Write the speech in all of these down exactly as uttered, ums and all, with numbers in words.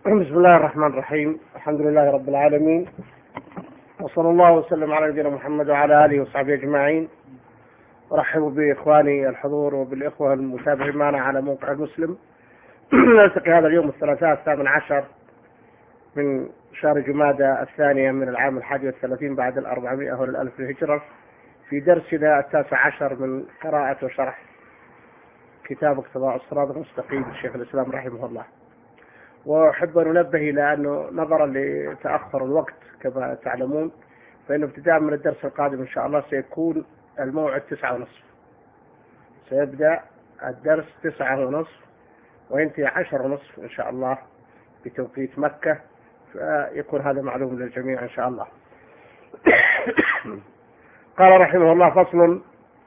بسم الله الرحمن الرحيم. الحمد لله رب العالمين، وصلى الله وسلم على نبينا محمد وعلى آله وصحبه أجمعين. أرحب بإخواني الحضور وبالإخوة المتابعين معنا على موقع المسلم. نلتقي هذا اليوم الثلاثاء الثامن عشر من شهر جمادى الثانية من العام الحادي والثلاثين بعد الأربعمائة والألف الهجرة في درسنا التاسع عشر من قراءة وشرح كتاب اقتضاء الصراط المستقيم للشيخ الإسلام رحمه الله. وأحب أن أنبه إلى أنه نظرا لتأخر الوقت كما تعلمون، فإنه ابتداء من الدرس القادم إن شاء الله سيكون الموعد تسعة ونصف، سيبدأ الدرس تسعة ونصف وينتهي عشر ونصف إن شاء الله بتوقيت مكة، فيكون هذا معلوم للجميع إن شاء الله. قال رحمه الله: فصل.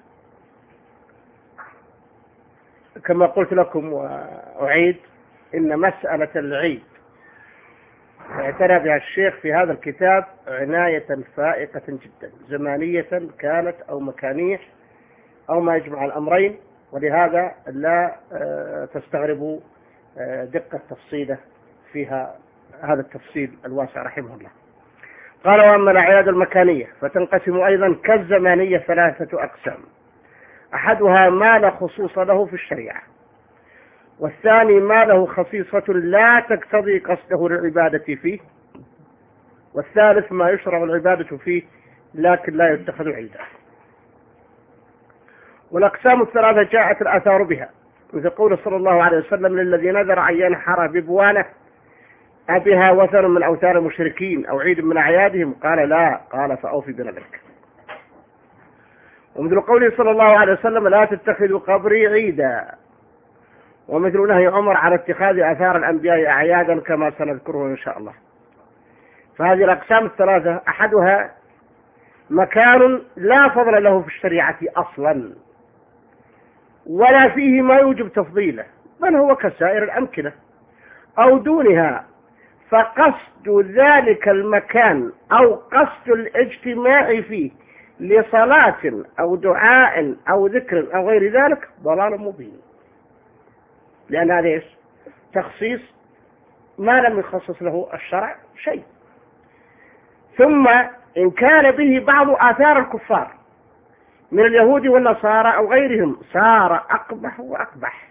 كما قلت لكم وأعيد، إن مسألة العيد اعتنى بها الشيخ في هذا الكتاب عناية فائقة جدا، زمانية كانت أو مكانية أو ما يجمع الأمرين، ولهذا لا تستغربوا دقة تفصيله فيها هذا التفصيل الواسع رحمه الله. قال: وأما الأعياد المكانية فتنقسم أيضا كالزمانية ثلاثة أقسام: أحدها ما لا خصوص له في الشريعة، والثاني ما له خصيصة لا تقتضي قصده للعبادة فيه، والثالث ما يشرع العبادة فيه لكن لا يتخذ عيدا. والأقسام الثلاثة جاءت الآثار بها، مثل قول صلى الله عليه وسلم: للذي نذر أن ينحر ببوانه أبها وثن من أوثان المشركين أو عيد من أعيادهم؟ قال: لا. قال: فأوفي بنذرك. ومثل قوله صلى الله عليه وسلم: لا تتخذوا قبري عيدا. ومثل نهي عمر على اتخاذ آثار الأنبياء أعيادا كما سنذكره إن شاء الله. فهذه الأقسام الثلاثة أحدها مكان لا فضل له في الشريعة أصلا ولا فيه ما يوجب تفضيله، بل هو كسائر الأمكنة أو دونها، فقصد ذلك المكان أو قصد الاجتماع فيه لصلاة أو دعاء أو ذكر أو غير ذلك ضلال مبين، لأن هذا إيش؟ تخصيص ما لم يخصص له الشرع شيء. ثم إن كان به بعض آثار الكفار من اليهود والنصارى أو غيرهم صار أقبح وأقبح،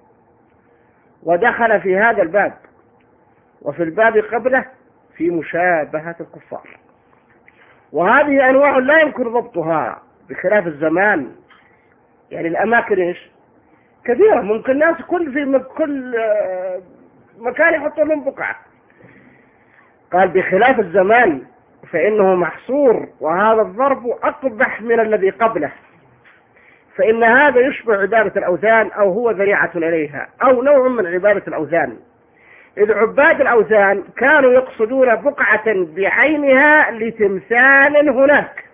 ودخل في هذا الباب وفي الباب قبله في مشابهة الكفار. وهذه أنواع لا يمكن ضبطها بخلاف الزمان، يعني الأماكن إيش؟ كثيرة، ممكن الناس كل في كل مكان يحطون لهم بقعة. قال: بخلاف الزمان فإنه محصور، وهذا الضرب أقبح من الذي قبله، فإن هذا يشبه عبادة الأوثان أو هو ذريعة إليها أو نوع من عبادة الأوثان، إذ عباد الأوثان كانوا يقصدون بقعة بعينها لتمثال هناك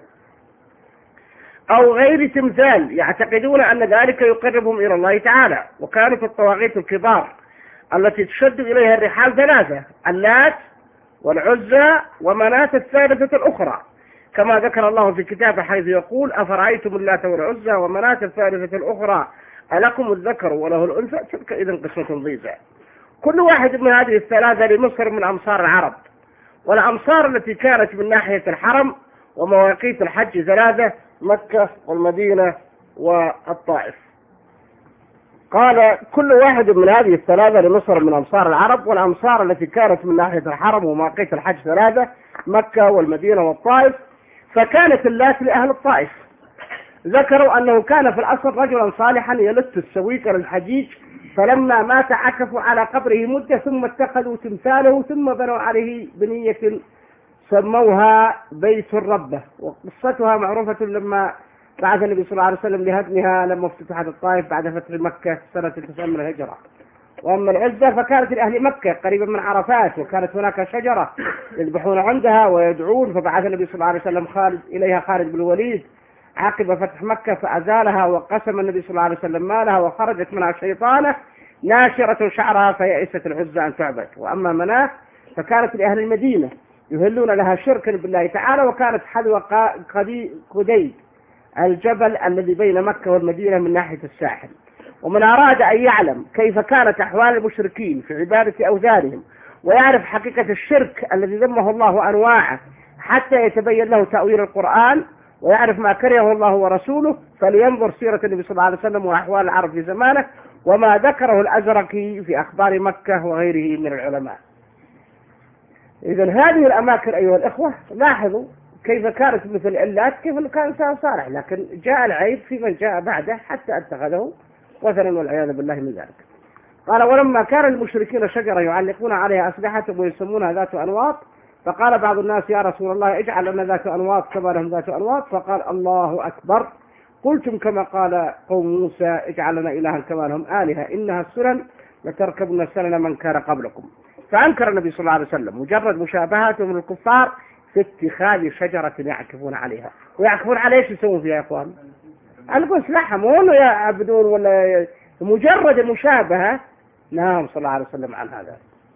أو غير تمثال، يعتقدون أن ذلك يقربهم إلى الله تعالى. وكانت الطواغيت الكبار التي تشد إليها الرحال ثلاثة: اللات والعزى ومناة الثالثة الأخرى، كما ذكر الله في كتابه حيث يقول: أفرأيتم اللات والعزى ومناة الثالثة الأخرى ألكم الذكر وله الأنثى تلك إذن قسمة ضيزى. كل واحد من هذه الثلاثة لمصر من أمصار العرب، والأمصار التي كانت من ناحية الحرم ومواقيت الحج ثلاثة: مكة والمدينة والطائف. قال: كل واحد من هذه الثلاثة لمصر من أمصار العرب، والأمصار التي كانت من ناحية الحرم ومواقيت الحج ثلاثة: مكة والمدينة والطائف. فكانت اللات لأهل الطائف. ذكروا أنه كان في الأصل رجلا صالحا يلت السويق للحجيج، فلما مات عكفوا على قبره مدة ثم اتخذوا تمثاله ثم بنوا عليه بنية سموها بيت الربة. وقصتها معروفة لما بعث النبي صلى الله عليه وسلم لهدمها لما افتتحت الطائف بعد فتح مكة سنة تسعين من الهجرة. وأما العزة فكانت لأهل مكة قريبا من عرفات، وكانت هناك شجرة يذبحون عندها ويدعون، فبعث النبي صلى الله عليه وسلم خالد إليها خالد بن الوليد عقب فتح مكة فأزالها، وقسم النبي صلى الله عليه وسلم مالها، وخرجت منها شيطانة ناشرة شعرها فيأست العزة أن تعبد. وأما مناه فكانت لأهل المدينة يهلون لها شركا بالله تعالى، وكانت حذو قديد الجبل الذي بين مكة والمدينة من ناحية الساحل. ومن أراد أن يعلم كيف كانت أحوال المشركين في عبادة أوثانهم ويعرف حقيقة الشرك الذي ذمه الله وأنواعه حتى يتبين له تأويل القرآن، ويعرف ما كرهه الله ورسوله، فلينظر سيرة النبي صلى الله عليه وسلم وأحوال العرب في زمانه وما ذكره الأزرقي في أخبار مكة وغيره من العلماء. إذن هذه الأماكن أيها الإخوة لاحظوا كيف كانت مثل الإلات، كيف كان إنسان صالح، لكن جاء العيب في من جاء بعده حتى اتخذه وثنا والعياذ بالله من ذلك. قال: ولما كان المشركين شجرة يعلقون عليها أسلحتهم ويسمونها ذات أنواط، فقال بعض الناس: يا رسول الله اجعل لنا ذات أنواط كما لهم ذات أنواط. فقال: الله أكبر، قلتم كما قال قوم موسى اجعل لنا إلها كما لهم آلهة إنها السنن لتركبن سنن من كان قبلكم. فأنكر النبي صلى الله عليه وسلم مجرد مشابهاتهم من الكفار في اتخاذ شجرة يعكفون عليها. ويعكفون عليها ايش يسوون فيها يا اخوان؟ القوا سلاحهم، مو انه يعبدون ولا مجرد المشابهة. نهاهم صلى الله عليه وسلم عن هذا.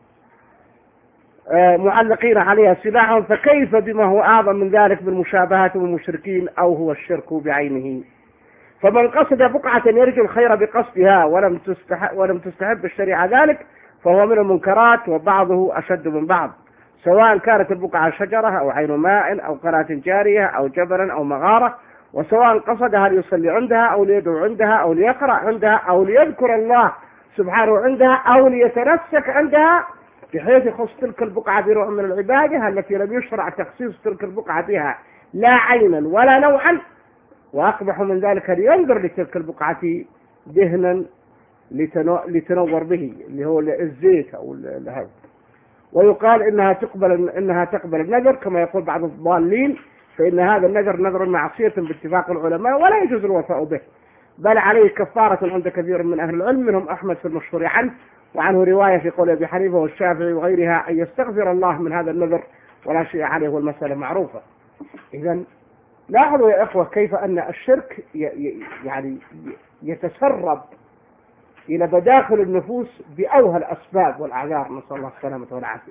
آه معلقين عليها سلاحهم، فكيف بما هو أعظم من ذلك من مشابهاتهم المشركين أو هو الشرك بعينه. فمن قصد بقعة يرجو الخير بقصدها ولم تستحب, ولم تستحب الشريعة ذلك فهو من المنكرات، وبعضه أشد من بعض، سواء كانت البقعة شجرة أو عين ماء أو قناة جارية أو جبلا أو مغارة، وسواء قصدها ليصلي عندها أو ليدعو عندها أو ليقرأ عندها أو ليذكر الله سبحانه عندها أو ليتنسك عندها، بحيث يخص تلك البقعة بنوع من العبادة التي لم يشرع تخصيص تلك البقعة بها لا عينا ولا نوعا. وأقبح من ذلك لينظر لتلك البقعة دهنا لتنور به، اللي هو الزيت أو الهذا، ويقال إنها تقبل إنها تقبل النذر كما يقول بعض الضالين، فإن هذا النذر نذر معصية باتفاق العلماء ولا يجوز الوفاء به، بل عليه كفارة عند كثير من أهل العلم منهم أحمد في المشهور عنه، وعنه رواية في قول أبي حنيفة والشافعي وغيرها أن يستغفر الله من هذا النذر ولا شيء عليه، والمسألة معروفة. إذن لاحظوا يا إخوة كيف أن الشرك يعني يتسرب إلى بداخل النفوس بأوهى الأسباب والأعذار، نسأل الله السلامة والعافية.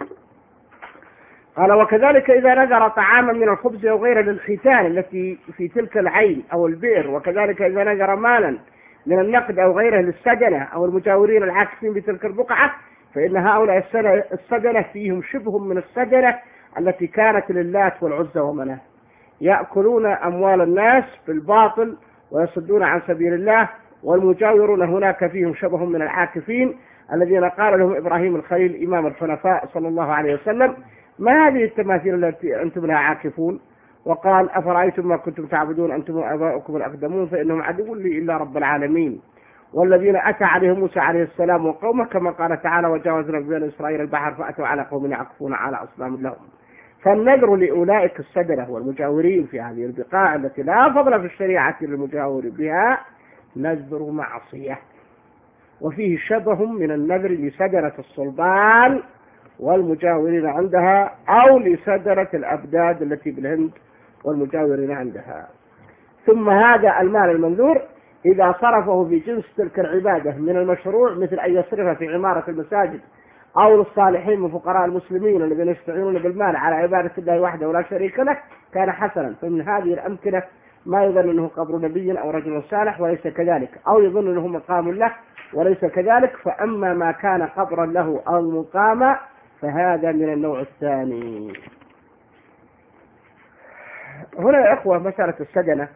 قال: وكذلك إذا نذر طعاما من الخبز أو غيره للختان التي في تلك العين أو البئر، وكذلك إذا نذر مالا من النقد أو غيره للسجنة أو المجاورين العاكفين بتلك البقعة، فإن هؤلاء السجنة فيهم شبه من السجنة التي كانت للات والعزى ومناه، يأكلون أموال الناس بالباطل ويصدون عن سبيل الله، والمجاورون هناك فيهم شبه من العاكفين الذين قال لهم إبراهيم الخليل إمام الحنفاء صلى الله عليه وسلم: ما هذه التماثيل التي أنتم لها عاكفون؟ وقال: أفرأيتم ما كنتم تعبدون أنتم وآباؤكم الأقدمون فإنهم عدو لي إلا رب العالمين. والذين أتى عليهم موسى عليه السلام وقومه كما قال تعالى: وجاوزنا ببني إسرائيل البحر فأتوا على قوم يعكفون على أصنام لهم. فالنذر لأولئك السدنة والمجاورين في هذه البقاع التي لا فضل في الشريعة للمجاور بها نذر معصية، وفيه شبه من النذر لسدنة الصلبان والمجاورين عندها، أو لسدنة الأبداد التي بالهند والمجاورين عندها. ثم هذا المال المنذور إذا صرفه في جنس تلك العبادة من المشروع، مثل أن يصرف في عمارة المساجد أو للصالحين من فقراء المسلمين الذين يستعينون بالمال على عبادة الله وحده ولا شريك له، كان حسنا. فمن هذه الأمكنة ما يظن أنه قبر نبي أو رجل صالح وليس كذلك، أو يظن أنه مقام له وليس كذلك. فأما ما كان قبرا له أو مقاما فهذا من النوع الثاني. هنا يا إخوة مسألة السجنة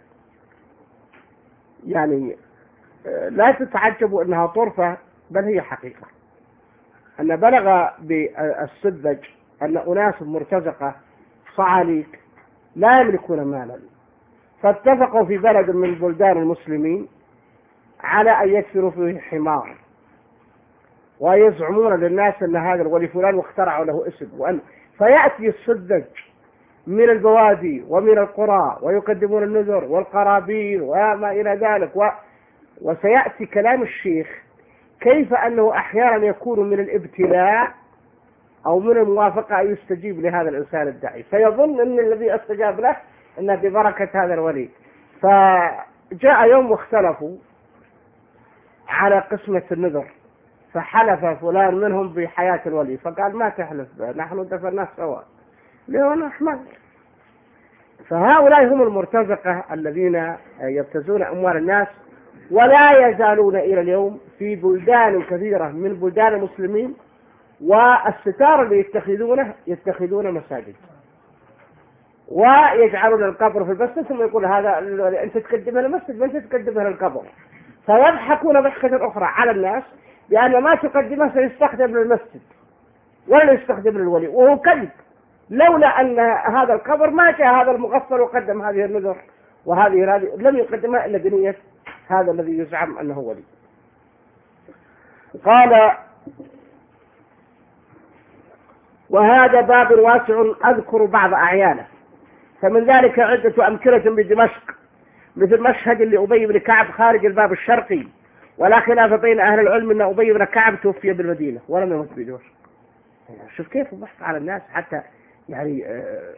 يعني لا تتعجبوا أنها طرفة، بل هي حقيقة، أن بلغ بالسذج أن أناس مرتزقة صعاليك لا يملكون مالا، فاتفقوا في بلد من بلدان المسلمين على أن يكسروا فيه حمار، ويزعمون للناس أن هذا الولي فلان واخترعوا له اسم، وأن فيأتي السذج من البوادي ومن القرى ويقدمون النذر والقرابين وما إلى ذلك و... وسيأتي كلام الشيخ كيف أنه أحيانا يكون من الابتلاء أو من الموافقة أن يستجيب لهذا الإنسان الداعي، فيظن أن الذي استجاب له أنه ببركة هذا الولي. فجاء يوم واختلفوا على قسمة النذر، فحلف فلان منهم بحياة الولي، فقال: ما تحلف به، نحن دفناه سوا، لأنه أحمد. فهؤلاء هم المرتزقة الذين يبتزون أموال الناس، ولا يزالون إلى اليوم في بلدان كثيرة من بلدان المسلمين والستار اللي يتخذونه يتخذون مساجد، ويجعلون القبر في المسجد، ثم يقول هذا أنت تقدمه للمسجد وأنت تقدمه للقبر، فيضحكون ضحكة أخرى على الناس بأن ما تقدمه سيستخدم للمسجد ولا يستخدم للولي، وهو كذب. لولا أن هذا القبر ما جاء هذا المغفر وقدم هذه النذر وهذه هذه لم يقدمها إلا بنية هذا الذي يزعم أنه ولي. قال: وهذا باب واسع أذكر بعض أعيانه، فمن ذلك عدة أمثلة بدمشق، مثل مشهد لأبي بن كعب خارج الباب الشرقي، ولا خلاف بين أهل العلم أن أبي بن كعب توفي بالمدينة ولم يمت بدمشق. شوف كيف الضحك على الناس حتى يعني آه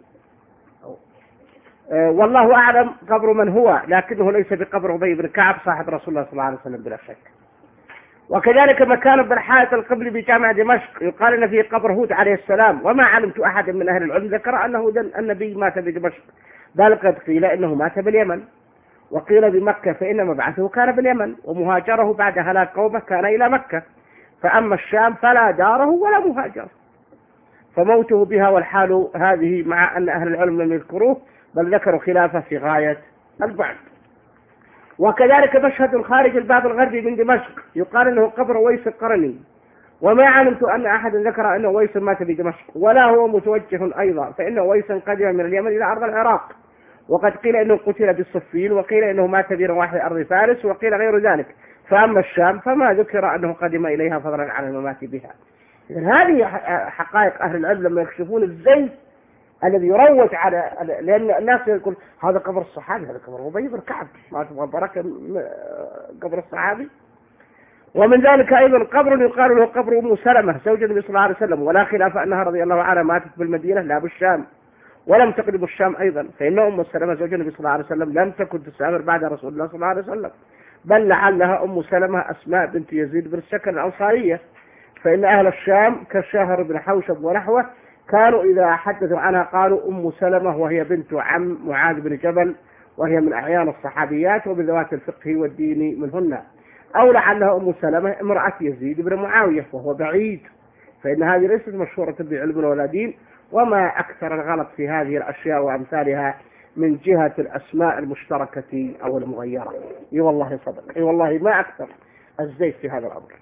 آه والله أعلم قبر من هو، لكنه ليس بقبر أبي بن كعب صاحب رسول الله صلى الله عليه وسلم بلا شك. وكذلك مكان بالحائط القبلي بجامع دمشق يقال إن فيه قبر هود عليه السلام، وما علمت أحد من أهل العلم ذكر أن هود النبي مات بدمشق، بل قد قيل إنه مات باليمن، وقيل بمكة فإن مبعثه كان باليمن، ومهاجره بعد هلاك قومه كان إلى مكة، فأما الشام فلا داره ولا مهاجر، فموته بها والحال هذه، مع أن أهل العلم لم يذكروه بل ذكروا خلافه في غاية البعد. وكذلك مشهد خارج الباب الغربي من دمشق يقال انه قبر ويس القرني، وما علمت ان احد ذكر انه ويس مات بدمشق، ولا هو متوجه ايضا، فان ويسا قدم من اليمن الى ارض العراق، وقد قيل انه قتل بالصفين، وقيل انه مات برواح ارض فارس، وقيل غير ذلك. فاما الشام فما ذكر انه قدم اليها فضلا عن الممات بها. اذن هذه حقائق اهل العلم لما يكشفون الزيت الذي يروج على، لأن الناس يقول هذا قبر الصحابي، هذا قبر أبي بن كعب، ما تبغى بركة قبر الصحابي. ومن ذلك أيضا قبر يقال له قبر أم سلمة زوج النبي صلى الله عليه وسلم، ولا خلاف أنها رضي الله عنها ماتت بالمدينة لا بالشام، ولم تقرب الشام أيضا، فإن أم سلمة زوج النبي صلى الله عليه وسلم لم تكن تسافر بعد رسول الله صلى الله عليه وسلم، بل لعلها أم سلمة أسماء بنت يزيد بن السكن الأنصارية، فإن أهل الشام كالشاهر بن حوشب ونحوه كانوا إذا حدثوا عنها قالوا أم سلمة، وهي بنت عم معاذ بن جبل، وهي من أعيان الصحابيات ومن ذوات الفقه والدين منهن، أو لعلها أم سلمة امرأة يزيد بن معاوية، وهو بعيد، فإن هذه ليست مشهورة بعلم ولا دين، وما أكثر الغلط في هذه الأشياء وأمثالها من جهة الأسماء المشتركة أو المغيرة. إي والله صدق، إي والله ما أكثر الزيت في هذا الأمر.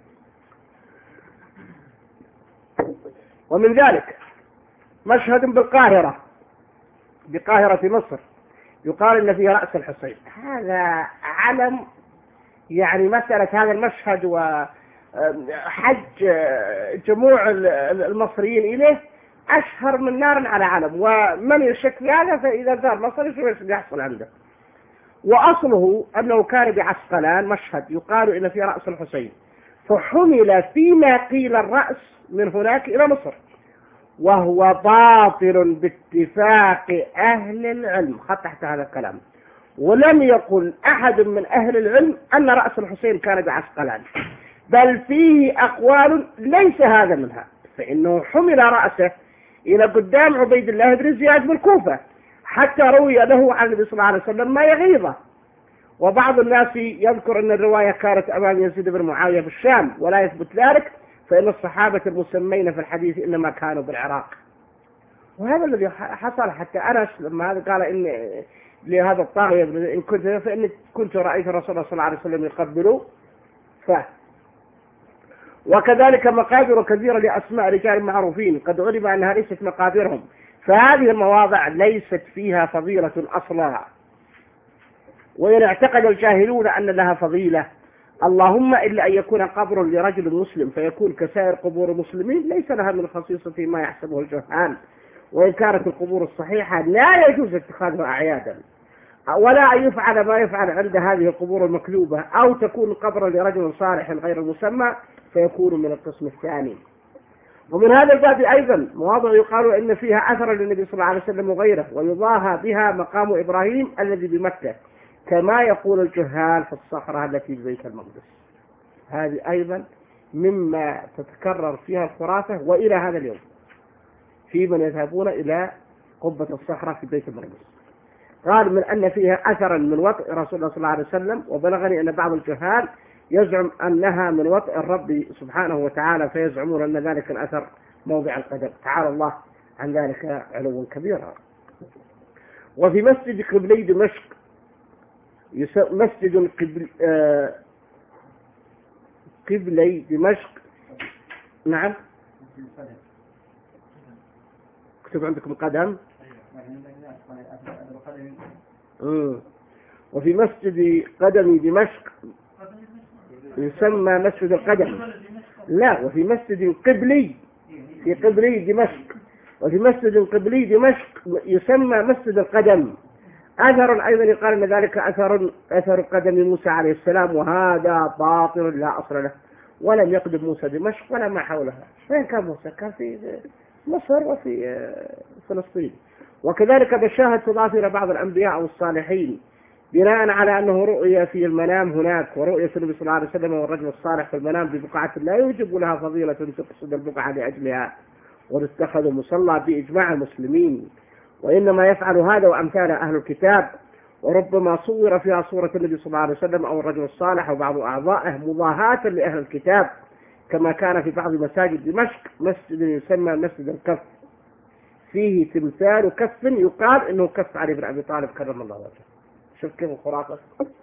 ومن ذلك مشهد بالقاهرة، بقاهرة مصر، يقال إن فيها رأس الحسين. هذا علم، يعني مسألة هذا المشهد وحج جموع المصريين إليه أشهر من نار على علم، ومن يشك في هذا فإذا زار مصر يشوف يحصل عنده. وأصله أنه كان بعسقلان مشهد يقال إن فيه رأس الحسين، فحمل فيما قيل الرأس من هناك إلى مصر، وهو باطل باتفاق أهل العلم. خط تحت هذا الكلام، ولم يقل أحد من أهل العلم أن رأس الحسين كان بعسقلان، بل فيه أقوال ليس هذا منها، فإنه حمل رأسه إلى قدام عبيد الله بن زياد بالكوفة، حتى روي له عن النبي صلى الله عليه وسلم ما يغيظه. وبعض الناس يذكر أن الرواية كانت أمام يزيد بن معاوية بالشام، ولا يثبت ذلك، فإن الصحابة المسمين في الحديث إنما كانوا بالعراق. وهذا الذي حصل، حتى أنس لما هذا قال إن لهذا الطاغية إن كنت فإن كنت رأيت الرسول صلى الله عليه وسلم يقبله. ف وكذلك مقابر كثيرة لأسماء رجال معروفين قد علم أنها ليست مقابرهم، فهذه المواضع ليست فيها فضيلة أصلا، وإن اعتقد الجاهلون أن لها فضيلة اللهم إلا أن يكون قبر لرجل مسلم فيكون كسائر قبور المسلمين ليس لها من خصيصة ما يحسبه الجهال. وإن كانت القبور الصحيحة لا يجوز اتخاذها أعيادا، ولا أن يفعل ما يفعل عند هذه القبور المكذوبة، أو تكون قبرا لرجل صالح غير المسمى فيكون من القسم الثاني. ومن هذا الباب أيضا مواضع يقال إن فيها أثر للنبي صلى الله عليه وسلم وغيره، ويضاهى بها مقام إبراهيم الذي بمكة، كما يقول الجهال في الصخرة التي في بيت المقدس. هذه أيضا مما تتكرر فيها الخرافة وإلى هذا اليوم، في من يذهبون إلى قبة الصخرة في بيت المقدس. قال من أن فيها أثرا من وطء رسول الله صلى الله عليه وسلم، وبلغني أن بعض الجهال يزعم أنها من وطء الرب سبحانه وتعالى، فيزعمون أن ذلك الأثر موضع القدم، تعالى الله عن ذلك علوا كبيرا. وفي مسجد قبلي دمشق مسجد قبل آه قبلي دمشق نعم اكتب عندكم قدم. مم. وفي مسجد قدم دمشق يسمى مسجد القدم، لا وفي مسجد قبلي في قبلي دمشق وفي مسجد قبلي دمشق يسمى مسجد القدم. أثر أيضا يقال أن ذلك أثر أثر قدم موسى عليه السلام، وهذا باطل لا أصل له، ولم يقدم موسى دمشق ولا ما حولها. فين كان موسى؟ كان في مصر وفي فلسطين. وكذلك بشاهد تضاف إلى بعض الأنبياء أو الصالحين بناء على أنه رؤيا في المنام هناك، ورؤية النبي صلى الله عليه وسلم والرجل الصالح في المنام ببقعة لا يوجب لها فضيلة تقصد البقعة لأجلها، واتخذوا مصلى بإجماع المسلمين، وإنما يفعل هذا وأمثال أهل الكتاب. وربما صور فيها صورة النبي صلى الله عليه وسلم أو الرجل الصالح أو بعض أعضائه مضاهاة لأهل الكتاب، كما كان في بعض مساجد دمشق مسجد يسمى مسجد الكف فيه تمثال كف يقال إنه كف علي بن أبي طالب كرم الله وجهه. شوف كيف الخرافة،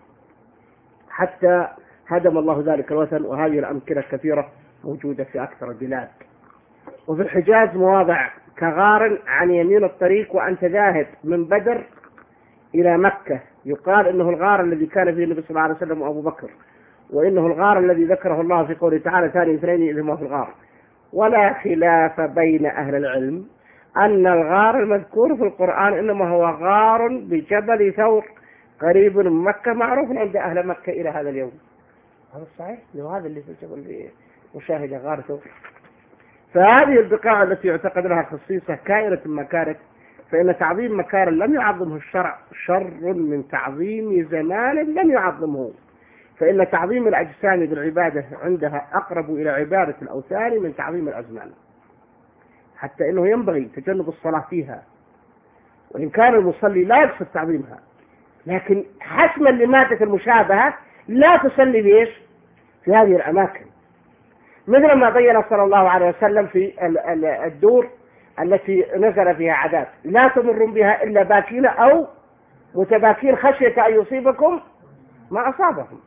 حتى هدم الله ذلك الوثن. وهذه الأمكنة كثيرة موجودة في أكثر البلاد. وفي الحجاز مواضع كغار عن يمين الطريق وأنت ذاهب من بدر إلى مكة، يقال إنه الغار الذي كان فيه النبي صلى الله عليه وسلم وأبو بكر، وإنه الغار الذي ذكره الله في قوله تعالى ثاني اثنين إذ هما في الغار. ولا خلاف بين أهل العلم أن الغار المذكور في القرآن إنما هو غار بجبل ثور قريب من مكة، معروف عند أهل مكة إلى هذا اليوم. هذا صحيح، وهذا اللي في الجبل مشاهدة غار ثور. فهذه البقاع التي يعتقد لها خصيصة كائنة ما كانت، فإن تعظيم مكان لم يعظمه الشرع شر من تعظيم زمان لم يعظمه، فإن تعظيم الأجسام بالعبادة عندها أقرب إلى عبادة الأوثان من تعظيم الأزمان، حتى إنه ينبغي تجنب الصلاة فيها، وإن كان المصلي لا يقصد تعظيمها، لكن حسما لمادة المشابهة لا تصلي بإيش في هذه الأماكن، مثل ما بين صلى الله عليه وسلم في الدور التي نزل فيها عذاب لا تمرون بها إلا باكين أو متباكين خشية أن يصيبكم ما أصابهم،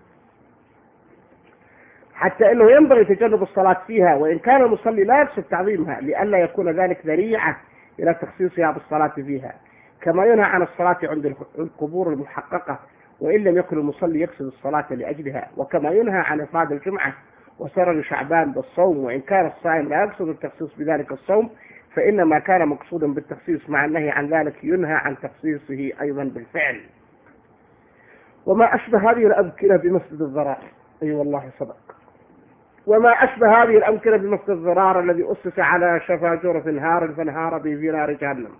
حتى أنه ينبغي تجنب الصلاة فيها، وإن كان المصلي لا يقصد تعظيمها لئلا يكون ذلك ذريعة إلى تخصيصها بالصلاة فيها، كما ينهى عن الصلاة عند القبور المحققة وإن لم يكن المصلي يقصد الصلاة لأجلها، وكما ينهى عن إفراد الجمعة وسرر شعبان بالصوم، وإن كان الصائم لا يقصد التخصيص بذلك الصوم فإن ما كان مقصودا بالتخصيص مع النهي عن ذلك ينهى عن تخصيصه أيضا بالفعل. وما أشبه هذه الأمكنة بمسجد الضرار، أي أيوة والله صدق، وما أشبه هذه الأمكنة بمسجد الضرار الذي أسس على شفا جرف هار فانهار به في نار جهنم،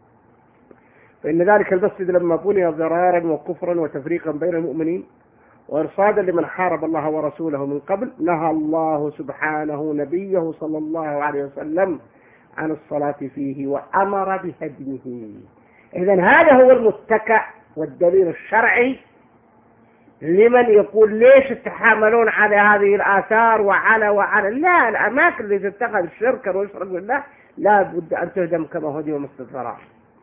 فإن ذلك المسجد لما بني ضرارا وكفرا وتفريقا بين المؤمنين وإرصادا لمن حارب الله ورسوله من قبل، نهى الله سبحانه نبيه صلى الله عليه وسلم عن الصلاة فيه وأمر بهدمه. إذن هذا هو المتكأ والدليل الشرعي لمن يقول ليش تتحاملون على هذه الآثار وعلى وعلى لا، الأماكن التي تتخذ شركا ويشرك بالله لا بد أن تهدم كما هدم مسجد الضرار.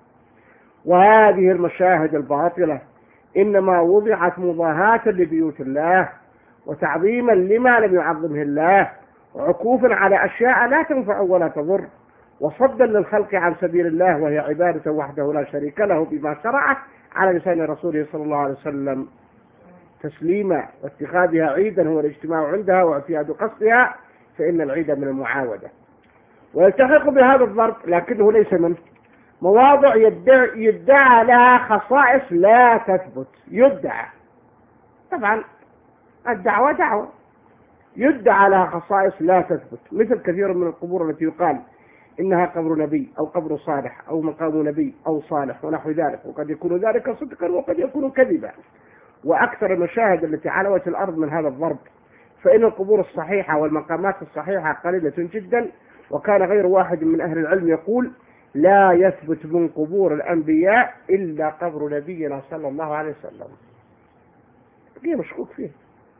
وهذه المشاهد الباطلة إنما وضعت مضاهاة لبيوت الله وتعظيما لما لم يعظمه الله، وعكوفا على أشياء لا تنفع ولا تضر، وصدا للخلق عن سبيل الله وهي عبادة وحده لا شريك له بما شرعه على لسان رسوله صلى الله عليه وسلم تسليما، واتخاذها عيدا هو الاجتماع عندها واعتياد قصدها، فإن العيد من المعاودة. ويلتحق بهذا الضرب لكنه ليس منه مواضع يدعى, يدعى لها خصائص لا تثبت، يدعى طبعا الدعوة دعوة، يدعى لها خصائص لا تثبت، مثل كثير من القبور التي يقال إنها قبر نبي أو قبر صالح أو مقام نبي أو صالح ونحو ذلك، وقد يكون ذلك صدقا وقد يكون كذبا. وأكثر المشاهد التي على وجه الأرض من هذا الضرب، فإن القبور الصحيحة والمقامات الصحيحة قليلة جدا، وكان غير واحد من أهل العلم يقول لا يثبت من قبور الأنبياء إلا قبر نبينا صلى الله عليه وسلم، هي مشكوك فيه،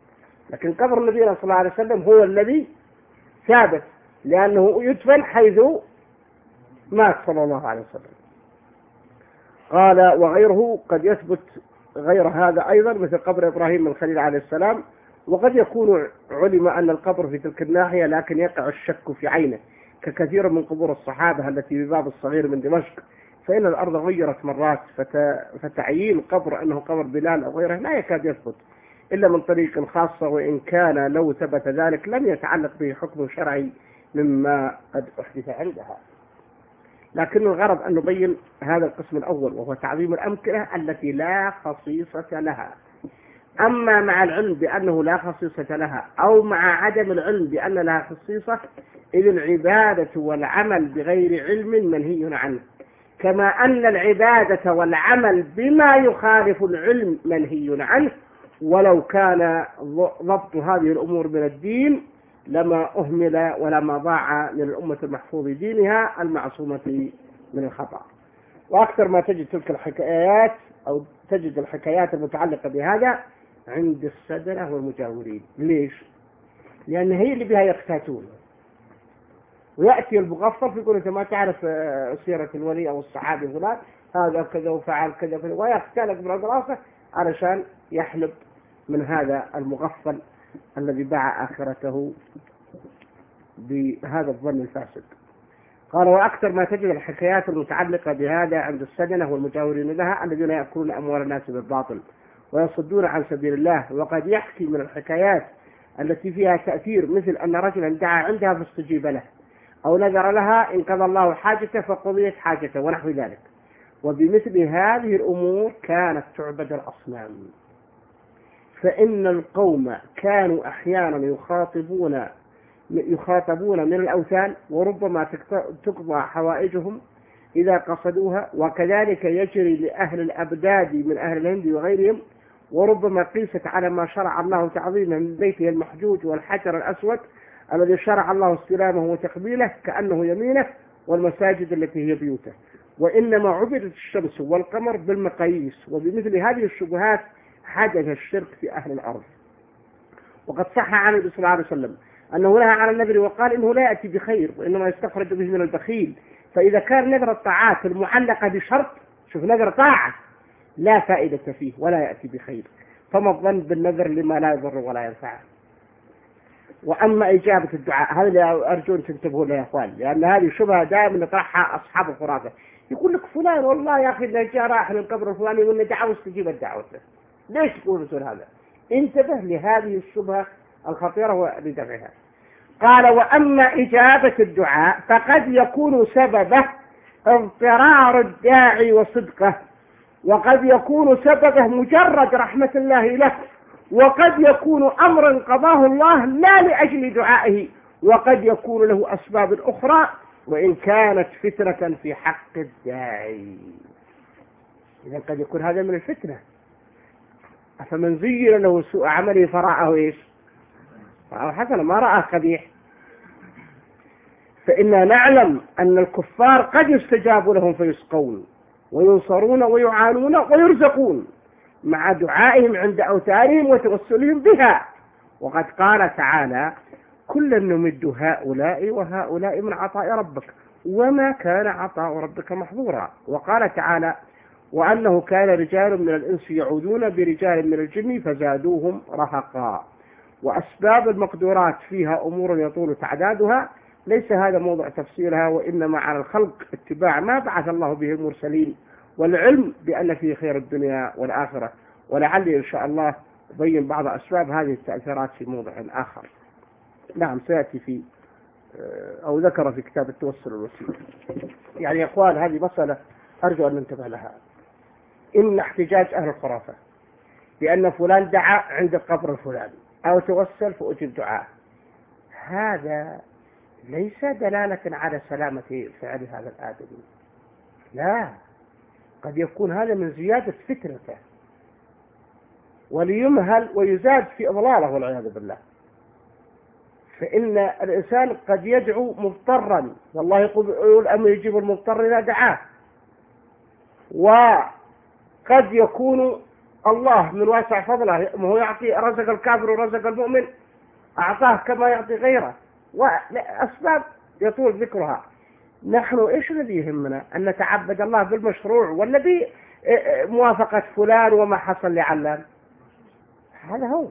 لكن قبر النبي صلى الله عليه وسلم هو الذي ثابت، لأنه يدفن حيث مات صلى الله عليه وسلم. قال وغيره قد يثبت غير هذا أيضا، مثل قبر إبراهيم من الخليل عليه السلام، وقد يكون علم أن القبر في تلك الناحية لكن يقع الشك في عينه، ككثير من قبور الصحابة التي بباب الصغير من دمشق، فإن الأرض غيرت مرات، فتعيين قبر أنه قبر بلال أو غيره لا يكاد يثبت إلا من طريق خاصة، وإن كان لو ثبت ذلك لم يتعلق به حكم شرعي مما قد أحدث عندها. لكن الغرض أن نبين هذا القسم الأول، وهو تعظيم الأمكنة التي لا خصيصة لها. أما مع العلم بأنه لا خصيصة لها أو مع عدم العلم بأن لها خصيصة، إذ العبادة والعمل بغير علم منهي عنه، كما أن العبادة والعمل بما يخالف العلم منهي عنه، ولو كان ضبط هذه الأمور من الدين لما أهمل ولما ضاع من الأمة المحفوظ دينها المعصومة من الخطأ. وأكثر ما تجد تلك الحكايات أو تجد الحكايات المتعلقة بهذا عند السدنة والمجاورين. ليش؟ لأن هي اللي بها يقتاتون، ويأتي المغفر يقول أنت ما تعرف سيرة الولي أو الصحابي فلان هذا كذا وفعل كذا كذا، ويختلق براسه علشان يحلب من هذا المغفل الذي باع آخرته بهذا الظن الفاسد. قال وأكثر ما تجد الحكايات المتعلقة بهذا عند السدنة والمجاورين لها الذين يأكلون أموال الناس بالباطل ويصدون عن سبيل الله. وقد يحكي من الحكايات التي فيها تأثير، مثل أن رجلا دعا عندها فاستجيب له، أو نذر لها إن قضى الله حاجته فقضيت حاجته، ونحو ذلك. وبمثل هذه الأمور كانت تعبد الأصنام، فإن القوم كانوا أحيانا يخاطبون يخاطبون من الأوثان، وربما تقضى حوائجهم إذا قصدوها، وكذلك يجري لأهل الأبداد من أهل الهند وغيرهم، وربما قيست على ما شرع الله تعظيمه من بيته المحجوج والحجر الأسود الذي شرع الله استلامه وتقبيله كأنه يمينه، والمساجد التي هي بيوته. وإنما عبدت الشمس والقمر بالمقاييس، وبمثل هذه الشبهات حدث الشرك في أهل الأرض. وقد صح عن النبي صلى الله عليه وسلم أنه نهى عن النذر وقال إنه لا يأتي بخير، وإنما يستخرج به من البخيل. فإذا كان نذر الطاعات المعلقة بشرط، شوف نذر طاعة لا فائدة فيه ولا يأتي بخير، فما الظن بالنذر لما لا يضر ولا ينفع. وأما إجابة الدعاء، هذا اللي أرجو أن تنتبهوا له يا أخوان، لأن هذه شبهة دائما يطرحها أصحاب الخرافة. يقول لك فلان والله يا أخي إذا جاء راح للقبر الفلاني وإنه دعوه استجيب الدعوة. ليش تقول رسول هذا؟ انتبه لهذه الشبهة الخطيرة ولدفعها. قال وأما إجابة الدعاء فقد يكون سببه اضطرار الداعي وصدقه، وقد يكون سببه مجرد رحمة الله له، وقد يكون أمرا قضاه الله لا لأجل دعائه، وقد يكون له أسباب أخرى وإن كانت فتنة في حق الداعي. إذا قد يكون هذا من الفتنة. فمن زين له سوء عمله فرآه إيش؟ فرآه حسنا، ما رأى قبيح. فإننا نعلم أن الكفار قد يستجاب لهم فيسقون وينصرون ويعانون ويرزقون مع دعائهم عند أوتارهم وتوسلهم بها. وقد قال تعالى كلا نمد هؤلاء وهؤلاء من عطاء ربك وما كان عطاء ربك محظورا. وقال تعالى وأنه كان رجال من الإنس يعوذون برجال من الجن فزادوهم رهقا. وأسباب المقدورات فيها أمور يطول تعدادها، ليس هذا موضع تفسيرها، وإنما على الخلق اتباع ما بعث الله به المرسلين، والعلم بأن فيه خير الدنيا والآخرة. ولعلي إن شاء الله أبين بعض أسباب هذه التأثيرات في موضع آخر. نعم سيأتي في أو ذكر في كتاب التوسل والوسيلة. يعني يا أخوان هذه مسألة أرجو أن ننتبه لها. إن احتجاج أهل الخرافة بأن فلان دعا عند القبر الفلاني أو توسل فأجيب دعاء، هذا ليس دلالة على سلامة فعل هذا الآدمي، لا، قد يكون هذا من زيادة فتنته وليمهل ويزاد في أضلاله والعياذ بالله. فإن الإنسان قد يدعو مضطرا، والله يقول أمر يجيب المضطر إذا دعاه، وقد يكون الله من واسع فضله هو يعطي، رزق الكافر ورزق المؤمن، أعطاه كما يعطي غيره، وأسباب يطول ذكرها. نحن إيش الذي يهمنا؟ أن نتعبد الله بالمشروع ولا بموافقة فلان وما حصل لعلان؟ هذا هو.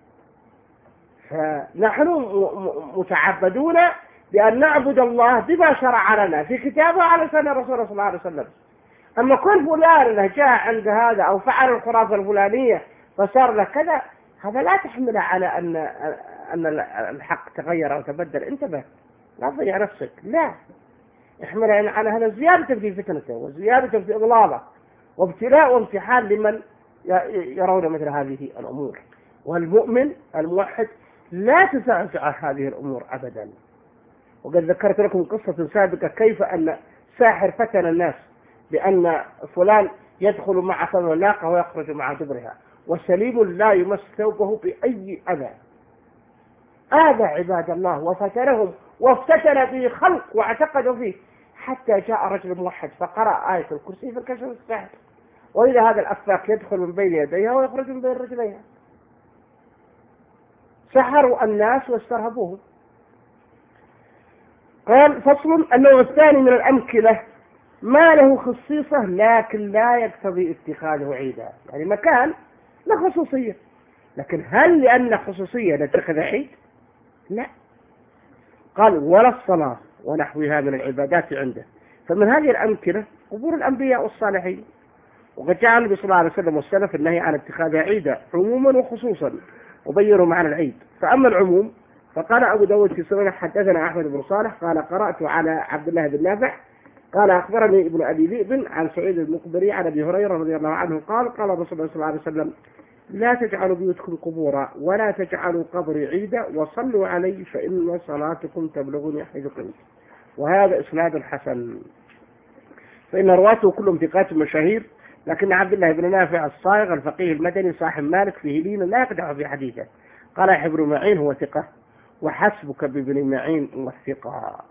فنحن متعبدون بأن نعبد الله بما شرع لنا في كتابه على سنة رسول الله صلى الله عليه وسلم. أما كل فلان جاء عند هذا أو فعل الخرافة الفلانية فصار له كذا، هذا لا تحمله على أن أن الحق تغير أو تبدل. انتبه، لا تضيع نفسك، لا احمله على هذا زيادة في فتنته وزيادة في إضلاله وابتلاء وامتحان لمن يرون مثل هذه الأمور. والمؤمن الموحد لا تزعزع هذه الأمور أبدا. وقد ذكرت لكم قصة سابقة كيف أن ساحر فتن الناس بأن فلان يدخل مع فم الناقة ويخرج مع دبرها، وسليم لا يمس ثوبه بأي أذى. آذى عباد الله وفتنهم وافتتن به خلق واعتقدوا فيه، حتى جاء رجل موحد فقرأ آية الكرسي فكشف السحر، وإلى هذا الأفاك يدخل من بين يديها ويخرج من بين رجليها. سحروا الناس واسترهبوهم. قال فصل: النوع الثاني من الأمكنة ما له خصيصة لكن لا يقتضي اتخاذه عيدا، يعني مكان له خصوصية، لكن هل لأن خصوصية نتخذ عيد؟ لا. قال: ولا الصلاة ونحوها من العبادات عنده. فمن هذه الأمكنة قبور الأنبياء والصالحين، وقد جاء النبي صلى الله عليه وسلم والسلف النهي عن اتخاذها عيدا عموما وخصوصا، وبينوا معنى العيد. فأما العموم فقال أبو داود في سننه: حدثنا أحمد بن صالح قال قرأت على عبد الله بن نافع قال أخبرني ابن أبي ذئب عن سعيد المقبري عن أبي هريرة رضي الله عنه قال: قال رسول الله صلى الله عليه وسلم: لا تجعلوا بيوتكم قبورا ولا تجعلوا قبري عيدا وصلوا علي فإن صلاتكم تبلغني حيث كنت. وهذا إسناد حسن، فإن رواته كلهم ثقات مشاهير، لكن عبد الله بن نافع الصائغ الفقيه المدني صاحب مالك في هلين لا يقدح في حديثه. قال يحيى بن معين هو ثقة، وحسبك بابن معين والثقة.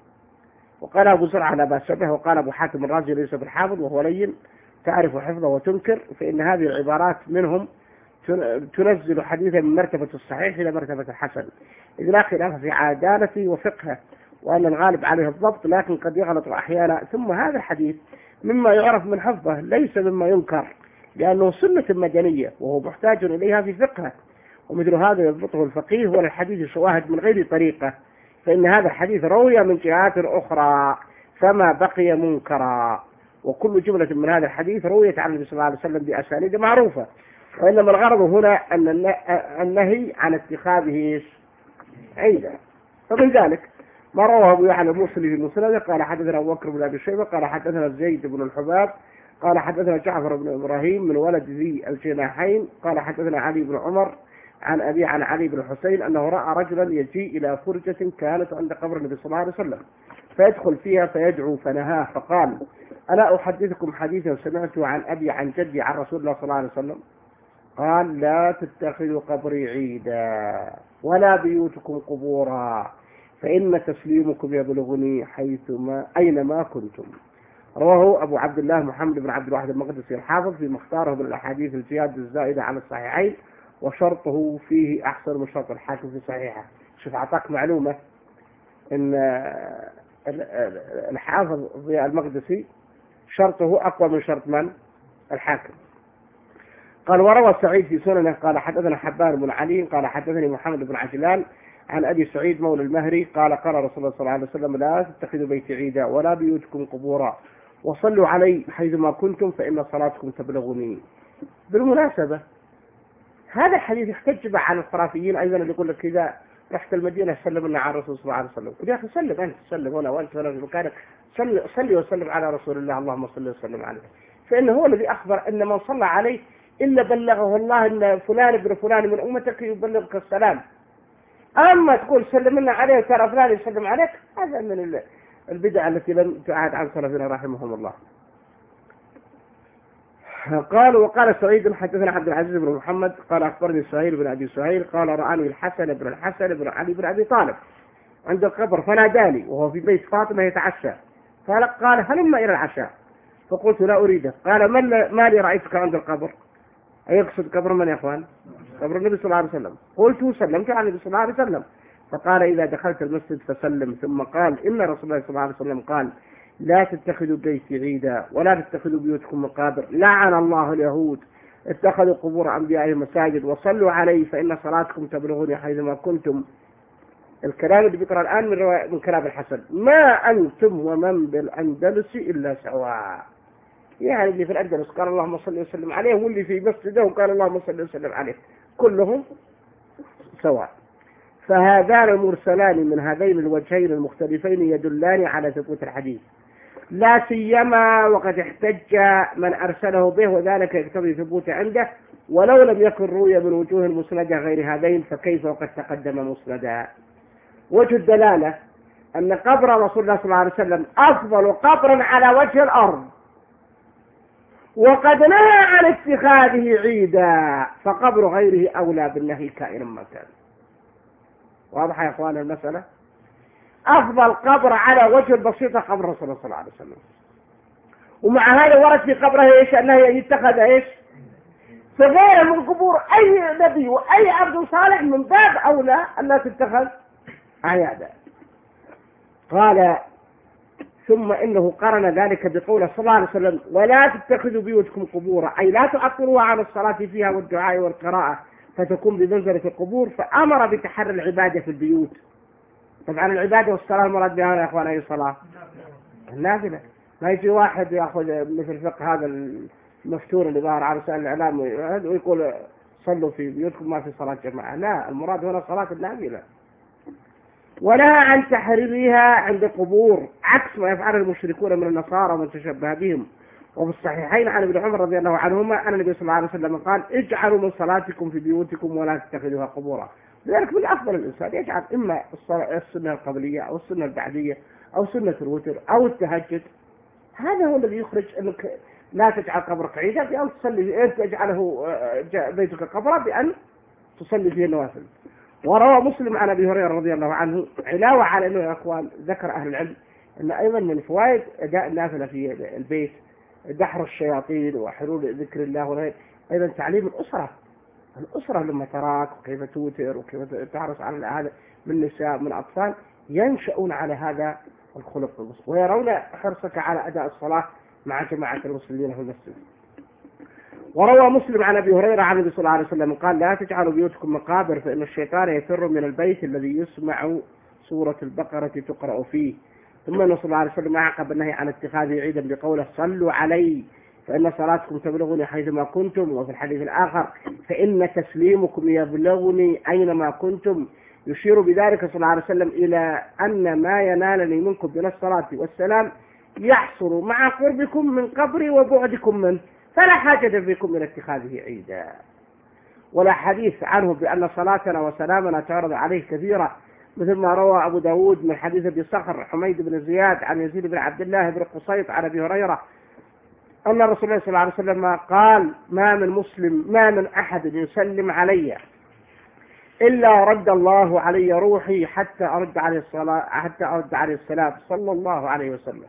وقال أبو زرعة لا بأس به، وقال أبو حاتم الرازي ليس بالحافظ وهو لين تعرف حفظه وتنكر، فإن هذه العبارات منهم تنزل حديثا من مرتبة الصحيح إلى مرتبة الحسن، إذ لا خلاف في عدالته وفقهه وأن الغالب عليه الضبط، لكن قد يغلط أحيانا. ثم هذا الحديث مما يعرف من حفظه ليس مما ينكر، لأنه سنة مدنية وهو محتاج إليها في فقهه، ومثل هذا يضبطه الفقيه وللحديث شواهد من غير طريقة، فإن هذا الحديث روي من جهات أخرى فما بقي منكرا. وكل جملة من هذا الحديث رويت عن النبي صلى الله عليه وسلم بأسانيد معروفة، وإنما الغرض هنا أن النهي عن اتخاذه عيدا. فمن ذلك ما رواه أبو يحيى الموصلي في المسند قال حدثنا أبو بكر بن أبي شيبة قال حدثنا زيد بن الحباب قال حدثنا جعفر بن إبراهيم من ولد ذي الجناحين قال حدثنا علي بن عمر عن أبي عن علي بن الحسين أنه رأى رجلا يجيء إلى فرجة كانت عند قبر النبي صلى الله عليه وسلم فيدخل فيها فيدعو فنهاه فقال: ألا أحدثكم حديثا سمعته عن أبي عن جدي عن رسول الله صلى الله عليه وسلم؟ قال: لا تتخذوا قبري عيدا ولا بيوتكم قبورا فإن تسليمكم يبلغني حيثما أينما كنتم. رواه أبو عبد الله محمد بن عبد الواحد المقدسي الحافظ في مختاره من الأحاديث الزيادة الزائدة على الصحيحين، وشرطه فيه أحسن من شرط الحاكم في صحيحه. شوف أعطاك معلومة إن الحافظ المقدسي شرطه أقوى من شرط من؟ الحاكم. قال: وروى سعيد في سننه قال حدثنا حبان بن علي قال حدثني محمد بن عجلان عن أبي سعيد مولى المهري قال: قال رسول الله صلى الله عليه وسلم: لا تتخذوا بيتي عيدا ولا بيوتكم قبورا وصلوا علي حيثما كنتم فإن صلاتكم تبلغني. بالمناسبة هذا الحديث يحتج عن الخرافيين أيضا اللي يقول لك إذا رحت المدينة سلم لنا على الرسول صلى الله عليه وسلم. يا أخي سلم أنت، سلم هنا وأنت هنا في مكانك، صلي وسلم على رسول الله، اللهم صل وسلم عليه، فإنه هو الذي أخبر أن من صلى عليه إلا بلغه الله أن فلان ابن فلان من أمتك يبلغك السلام. أما تقول سلم لنا عليه ترى فلان يسلم عليك، هذا من البدع التي لم تعاد عن سلفنا رحمهم الله. قال: وقال سعيد حدثنا عبد العزيز بن محمد قال أخبرني سهيل بن أبي سهيل قال: رآني الحسن بن الحسن بن علي بن أبي طالب عند القبر فناداني وهو في بيت فاطمة يتعشى، قال: هلم إلى العشاء، فقلت: لا أريده. قال: ما لي رأيتك عند القبر؟ يقصد قبر من يا أخوان؟ قبر النبي صلى الله عليه وسلم. قلت سلمت على النبي صلى الله عليه وسلم، فقال إذا دخلت المسجد فسلم. ثم قال إن رسول الله صلى الله عليه وسلم قال لا تتخذوا بيتي عيدا ولا تتخذوا بيوتكم مقابر، لعن الله اليهود اتخذوا قبور أنبيائهم مساجد، وصلوا عليه فإن صلاتكم تبلغوني حيثما كنتم. الكلام اللي بيقرأ الآن من, روا... من كلام الحسن، ما أنتم ومن بالأندلس إلا سواء. يعني اللي في الأندلس قال اللهم صل وسلم عليه، واللي في مسجده قال اللهم صل وسلم عليه، كلهم سواء. فهذان المرسلان من هذين الوجهين المختلفين يدلان على ثبوت الحديث، لا سيما وقد احتج من أرسله به، وذلك يقتضي ثبوت عنده، ولو لم يكن روي من وجوه المسندة غير هذين فكيف وقد تقدم مسندا. وجه الدلالة أن قبر رسول الله صلى الله عليه وسلم أفضل قبر على وجه الأرض، وقد نهى عن اتخاذه عيدا، فقبر غيره أولى بالنهي كائنا ما كان. واضح يا أخوان المسألة؟ أفضل قبر على وجه البسيطة قبر رسول الله صلى الله عليه وسلم، ومع هذا ورد في قبره إيش؟ أنه يتخذ إيش؟ فغير من قبور أي نبي وأي عبد صالح من باب أولى أن لا تتخذ أعيادا. قال ثم إنه قرن ذلك بقوله صلى الله عليه وسلم ولا تتخذوا بيوتكم قبورا، أي لا تعطلوها عن الصلاة فيها والدعاء والقراءة فتكون بمنزلة القبور، فأمر بتحري العبادة في البيوت. طبعا العبادة والصلاة المراد بها يا أخوان أي صلاة؟ النافلة. ما يجي واحد يأخذ مثل فقه هذا المفتور اللي ظهر على وسائل الإعلام ويقول صلوا في بيوتكم ما في صلاة جماعة، لا، المراد هنا صلاة النافلة. ونهى عن تحريمها عند القبور عكس ما يفعل المشركون من النصارى ومن تشبه بهم. وفي الصحيحين عن ابن عمر رضي الله عنهما أن النبي صلى الله عليه وسلم قال اجعلوا من صلاتكم في بيوتكم ولا تتخذوها قبورا. لذلك من أفضل الإنسان يجعل إما السنة القبلية أو السنة البعدية أو سنة الوتر أو التهجد. هذا هو الذي يخرج أنك لا تجعل قبرك عيدا بأن تصلي، أنت تجعله بيتك قبرا بأن تصلي فيه النوافل. وروى مسلم عن أبي هريرة رضي الله عنه علاوة على أنه يا أخوان ذكر أهل العلم أن أيضا من فوائد أداء النافلة في البيت دحر الشياطين وحلول ذكر الله وغيره، أيضا تعليم الأسرة الأسرة لما تراك وكيف توتر وكيف تحرص على هذا من نساء من أطفال ينشأون على هذا الخلق ويرون حرصك على أداء الصلاة مع جماعة المسلمين في المسجد. وروى مسلم عن أبي هريرة عن النبي صلى الله عليه وسلم قال لا تجعلوا بيوتكم مقابر فإن الشيطان يفر من البيت الذي يسمع سورة البقرة تقرأ فيه. ثم النبي صلى الله عليه وسلم أعقب النهي عن اتخاذه عيدا بقوله صلوا علي فإن صلاتكم تبلغني حيثما كنتم. وفي الحديث الآخر فإن تسليمكم يبلغني أينما كنتم، يشير بذلك صلى الله عليه وسلم إلى أن ما ينالني منكم من الصلاة والسلام يحصل مع قربكم من قبري وبعدكم منه، فلا حاجة فيكم إلى اتخاذه عيدا. ولا حديث عنه بأن صلاتنا وسلامنا تعرض عليه كثيرة، مثل ما روى أبو داود من حديث أبي صخر حميد بن زياد عن يزيد بن عبد الله بن قصيط عن أبي هريرة أن الرسول صلى الله عليه وسلم قال ما من مسلم ما من أحد يسلم علي إلا رد الله علي روحي حتى أرد عليه الصلاة حتى أرد عليه السلام صلى الله عليه وسلم.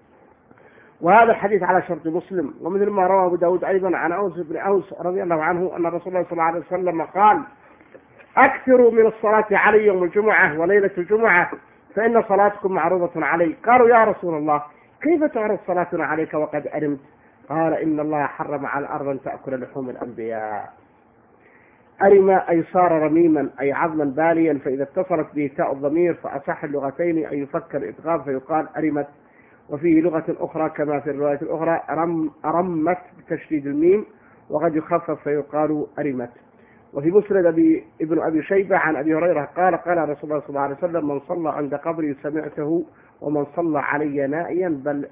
وهذا الحديث على شرط مسلم. ومثل ما روى أبو داود أيضا عن أوس بن أوس رضي الله عنه أن الرسول صلى الله عليه وسلم قال أكثروا من الصلاة علي يوم الجمعة وليلة الجمعة فإن صلاتكم معروضة علي. قالوا يا رسول الله كيف تعرض صلاتنا عليك وقد أرمت؟ قال إن الله حرم على الأرض أن تأكل لحوم الأنبياء. أرم أي صار رميما أي عظما باليا، فإذا اتصلت به تاء الضمير فأصح اللغتين أن يفكر إدغام فيقال أرمت. وفيه لغة أخرى كما في الرواية الأخرى أرم أرمت بتشديد الميم، وقد يخفف فيقال أرمت. وفي مسند أبي ابن أبي شيبة عن أبي هريرة قال قال رسول الله صلى الله عليه وسلم من صلى عند قبري سمعته ومن صلى علي نائيا بل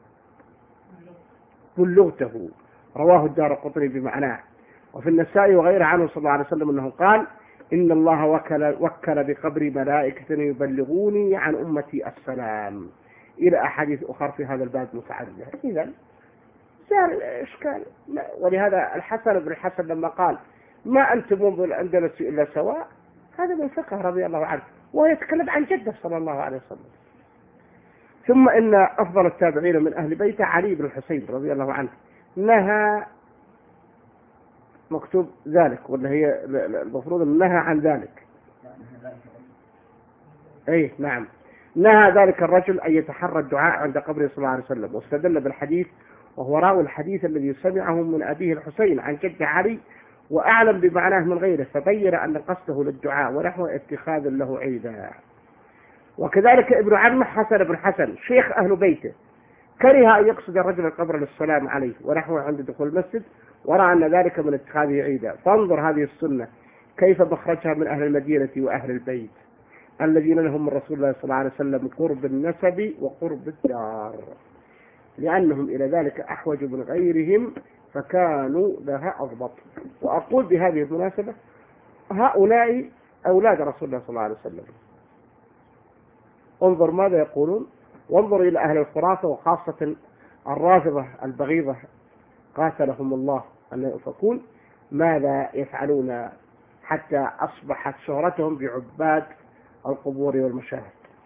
بلغته. رواه الدارقطني بمعناه. وفي النسائي وغيره عنه صلى الله عليه وسلم أنه قال إن الله وكل, وكل بقبري ملائكة يبلغوني عن أمتي السلام، إلى أحاديث أخرى في هذا الباب متعددة. إذا صار إشكال. ولهذا الحسن بن الحسن لما قال ما أنتم منذ الأندلس إلا سواء، هذا من فقه رضي الله عنه، وهو يتكلم عن جده صلى الله عليه وسلم. ثم إن أفضل التابعين من أهل بيته علي بن الحسين رضي الله عنه نهى مكتوب ذلك، ولا هي المفروض نهى عن ذلك؟ أي نعم، نهى ذلك الرجل أن يتحرى الدعاء عند قبره صلى الله عليه وسلم، واستدل بالحديث، وهو راوي الحديث الذي سمعه من أبيه الحسين عن جد علي، وأعلم بمعناه من غيره، فبين أن قصده للدعاء ونحو اتخاذ له عيدا. وكذلك ابن عمه حسن بن حسن شيخ أهل بيته كره أن يقصد الرجل القبر للسلام عليه ونحوه عند دخول المسجد، ورأى أن ذلك من اتخاذه عيدا. فانظر هذه السنة كيف مخرجها من أهل المدينة وأهل البيت الذين لهم من رسول الله صلى الله عليه وسلم قرب النسب وقرب الدار، لأنهم إلى ذلك أحوج من غيرهم فكانوا لها أضبط. وأقول بهذه المناسبة هؤلاء أولاد رسول الله صلى الله عليه وسلم، انظر ماذا يقولون، وانظر إلى أهل الخرافة وخاصة الرافضة البغيضة قاتلهم الله أن يؤفكون ماذا يفعلون حتى أصبحت شهرتهم بعباد القبور والمشاهد.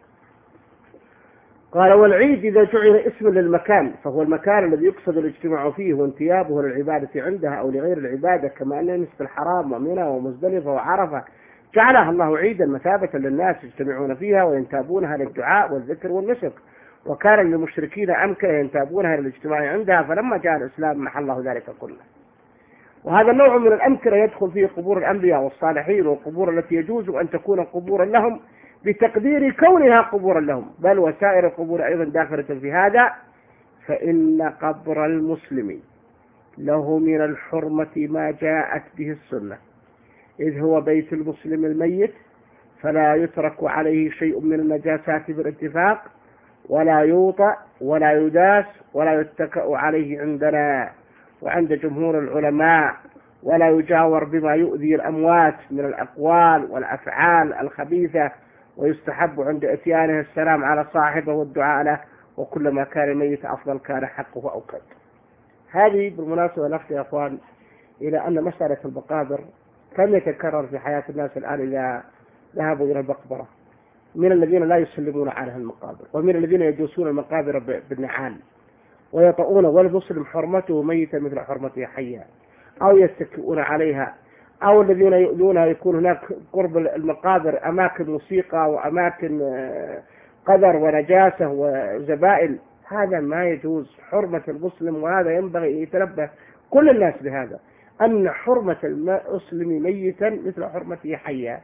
قال والعيد إذا جعل اسما للمكان فهو المكان الذي يقصد الاجتماع فيه وانتيابه للعبادة عندها أو لغير العبادة، كما أن مثل الحرام ومنى ومزدلفة وعرفة جعلها الله عيدا مثابة للناس يجتمعون فيها وينتابونها للدعاء والذكر والنسك، وكان للمشركين أمكن ينتابونها للاجتماع عندها، فلما جاء الإسلام محى الله ذلك كله. وهذا النوع من الأمكنة يدخل فيه قبور الأنبياء والصالحين والقبور التي يجوز أن تكون قبورا لهم بتقدير كونها قبورا لهم، بل وسائر القبور أيضا داخلة في هذا، فإن قبر المسلم له من الحرمة ما جاءت به السنة، إذ هو بيت المسلم الميت، فلا يترك عليه شيء من النجاسات بالاتفاق، ولا يوطأ ولا يداس ولا يتكأ عليه عندنا وعند جمهور العلماء، ولا يجاور بما يؤذي الأموات من الأقوال والأفعال الخبيثة، ويستحب عند إتيانه السلام على صاحبه والدعاء له، وكلما كان الميت أفضل كان حقه أوكد. هذه بالمناسبة نفسي يا أخوان إلى أن مسألة المقابر كم يتكرر في حياة الناس الآن إذا ذهبوا إلى المقبرة، من الذين لا يسلمون عليها المقابر، ومن الذين يجوسون المقابر بالنعال ويطؤون، والمسلم حرمته ميتا مثل حرمته حيا، أو يتكئون عليها، أو الذين يؤذونها يكون هناك قرب المقابر أماكن موسيقى وأماكن قذر ونجاسة وزبائل، هذا ما يجوز حرمة المسلم، وهذا ينبغي أن يتنبه كل الناس بهذا، أن حرمة المسلم ميتا مثل حرمته حيا.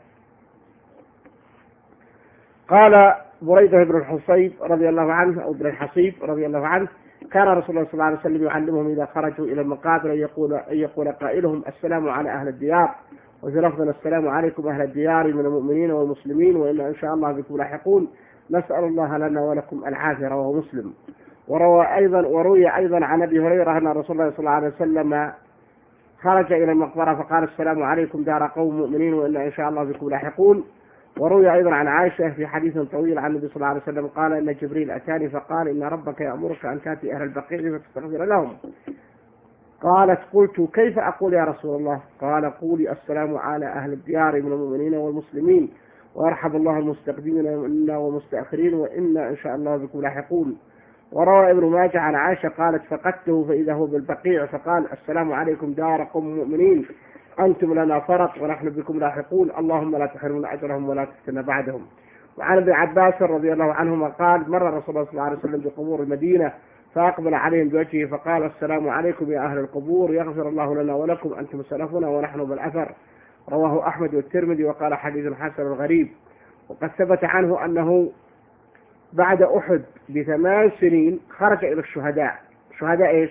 قال بريدة بن الحصيب رضي الله عنه أو بن الحصيب رضي الله عنه كان رسول الله صلى الله عليه وسلم يعلمهم إذا خرجوا إلى المقابر أن يقول, أن يقول قائلهم السلام على أهل الديار، وفي لفظ السلام عليكم أهل الديار من المؤمنين والمسلمين وإنا إن شاء الله بكم لاحقون، نسأل الله لنا ولكم العافية. رواه مسلم. وروى أيضا وروي أيضا عن أبي هريرة أن رسول الله صلى الله عليه وسلم خرج إلى المقبرة فقال السلام عليكم دار قوم مؤمنين وإنا إن شاء الله بكم لاحقون. وروي أيضا عن عائشة في حديث طويل عن النبي صلى الله عليه وسلم قال إن جبريل أتاني فقال إن ربك يأمرك أن تأتي أهل البقيع فتستغفر لهم. قالت قلت كيف أقول يا رسول الله؟ قال قولي السلام على أهل الديار من المؤمنين والمسلمين وأرحب الله المستقدمين منا والمستأخرين وإنا إن شاء الله بكم لاحقون. وروى ابن ماجه عن عائشة قالت فقدته فإذا هو بالبقيع فقال السلام عليكم دار قوم مؤمنين أنتم لنا فرق ونحن بكم لاحقون، اللهم لا تحرمنا أجرهم ولا تفتنا بعدهم. وعن ابن عباس رضي الله عنهما قال مر رسول الله صلى الله عليه وسلم بقبور المدينة فأقبل عليهم بوجهه فقال السلام عليكم يا أهل القبور يغفر الله لنا ولكم أنتم سلفنا ونحن بالأثر. رواه أحمد والترمذي وقال حديث حسن غريب. وقد ثبت عنه أنه بعد أحد بثمان سنين خرج إلى الشهداء. شهداء إيش؟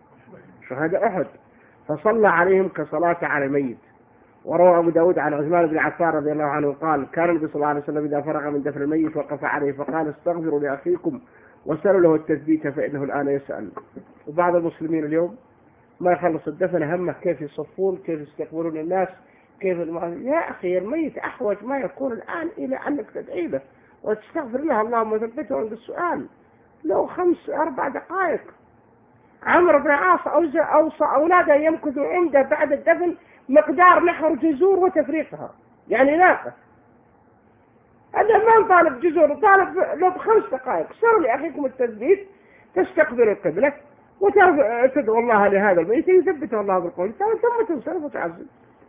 شهداء أحد، فصلى عليهم كصلاة على الميت. وروى أبو داود عن عثمان بن عفان رضي الله عنه قال كان النبي صلى الله عليه وسلم إذا فرغ من دفن الميت وقف عليه فقال استغفروا لأخيكم وسألوا له التثبيت فإنه الآن يسأل. وبعض المسلمين اليوم ما يخلص الدفن همه كيف يصفون، كيف يستقبلون الناس، كيف الم... يا أخي الميت أحوج ما يكون الآن إلى أنك تدعي له وتستغفر له اللهم ثبته عند السؤال لو خمس أربع دقائق. عمرو بن عاص أوصى أولاده يمكثوا عنده بعد الدفن مقدار نحر جزور وتفريقها، يعني ناقة. هذا ما نطالب جزور، نطالب لو بخمس دقائق. سروا لأخيكم التثبيت تستقبل القبلة وتدعو الله لهذا الميت يثبته الله بالقول ثم تنصرف وتعزل.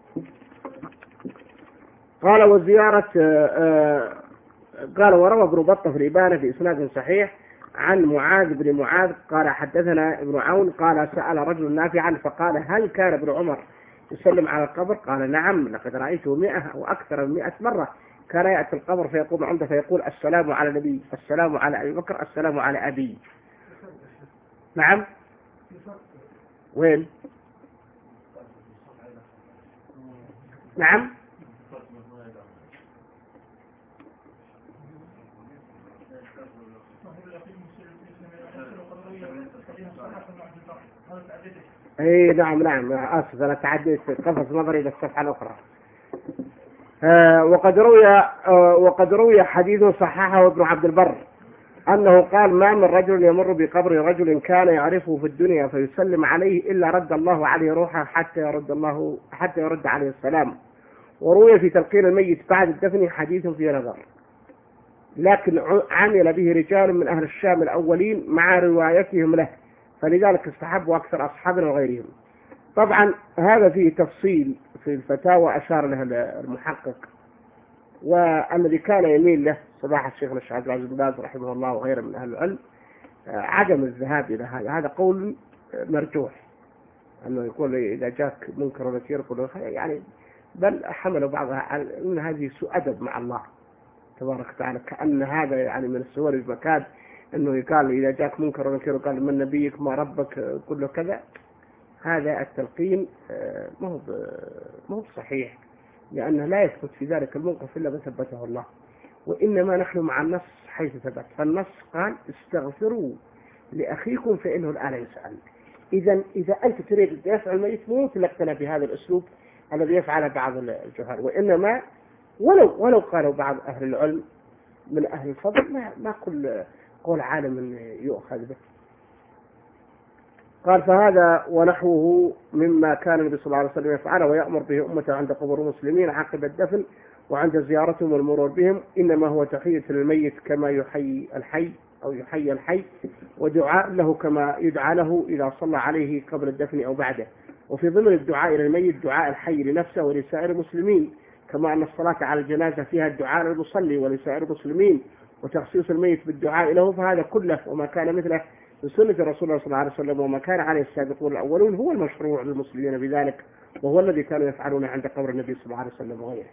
قال وزيارة قال وروى ابن بطة في الإبانة في إسناد صحيح عن معاذ بن معاذ قال حدثنا ابن عون قال سأل رجل نافعا فقال هل كان ابن عمر يسلم على القبر؟ قال نعم لقد رأيته مئة أو أكثر من مئة مرة كان يأتي القبر فيقوم عنده فيقول السلام على النبي، السلام على أبي بكر، السلام على أبي. نعم وين؟ نعم اي نعم نعم اسف انا تعديت قفز نظري الى الصفحه الاخرى. آه وقد روي آه وقد روي حديث صححه ابن عبد البر انه قال ما من رجل يمر بقبر رجل كان يعرفه في الدنيا فيسلم عليه الا رد الله عليه روحه حتى يرد الله حتى يرد عليه السلام. وروي في تلقين الميت بعد الدفن حديث فيه نظر، لكن عمل به رجال من اهل الشام الاولين مع روايتهم له، فلذلك استحبوا أكثر أصحابنا وغيرهم. طبعا هذا فيه تفصيل في الفتاوى أشار له المحقق، والذي كان يميل له صباح الشيخ الشيخ عبد العزيز بن باز رحمه الله وغيره من أهل العلم عدم الذهاب إلى هذا. هذا قول مرجوح أنه يقول إذا جاك منكر ونكير يقول يعني، بل حملوا بعضها على أن هذه سوء أدب مع الله تبارك وتعالى، كأن هذا يعني من السور المكان انه يقال اذا جاك منكر ونكير وقال من نبيك ما ربك كله كذا. هذا التلقين مو مو صحيح، لانه لا يثبت في ذلك الموقف الا ما ثبته الله، وانما نحن مع النص حيث ثبت. فالنص قال استغفروا لاخيكم فانه الان يسأل. اذا اذا انت تريد ان يفعل الميت مو تلقنا بهذا الاسلوب الذي يفعله بعض الجهال، وانما ولو ولو قالوا بعض اهل العلم من اهل الفضل ما ما كل قول عالم يؤخذ به. قال فهذا ونحوه مما كان النبي صلى الله عليه وسلم يفعله ويأمر به أمته عند قبور المسلمين عقب الدفن وعند زيارتهم والمرور بهم، إنما هو تحية للميت كما يحيي الحي أو يحيي الحي، ودعاء له كما يدعى له إذا صلى عليه قبل الدفن أو بعده. وفي ضمن الدعاء للميت دعاء الحي لنفسه ولسائر المسلمين، كما أن الصلاة على الجنازة فيها الدعاء للمصلي ولسائر المسلمين وتخصيص الميت بالدعاء له، فهذا كله وما كان مثله من سنة رسول الله صلى الله عليه وسلم وما كان عليه السابقون الأولون هو المشروع للمسلمين بذلك، وهو الذي كانوا يفعلون عند قبر النبي صلى الله عليه وسلم وغيره.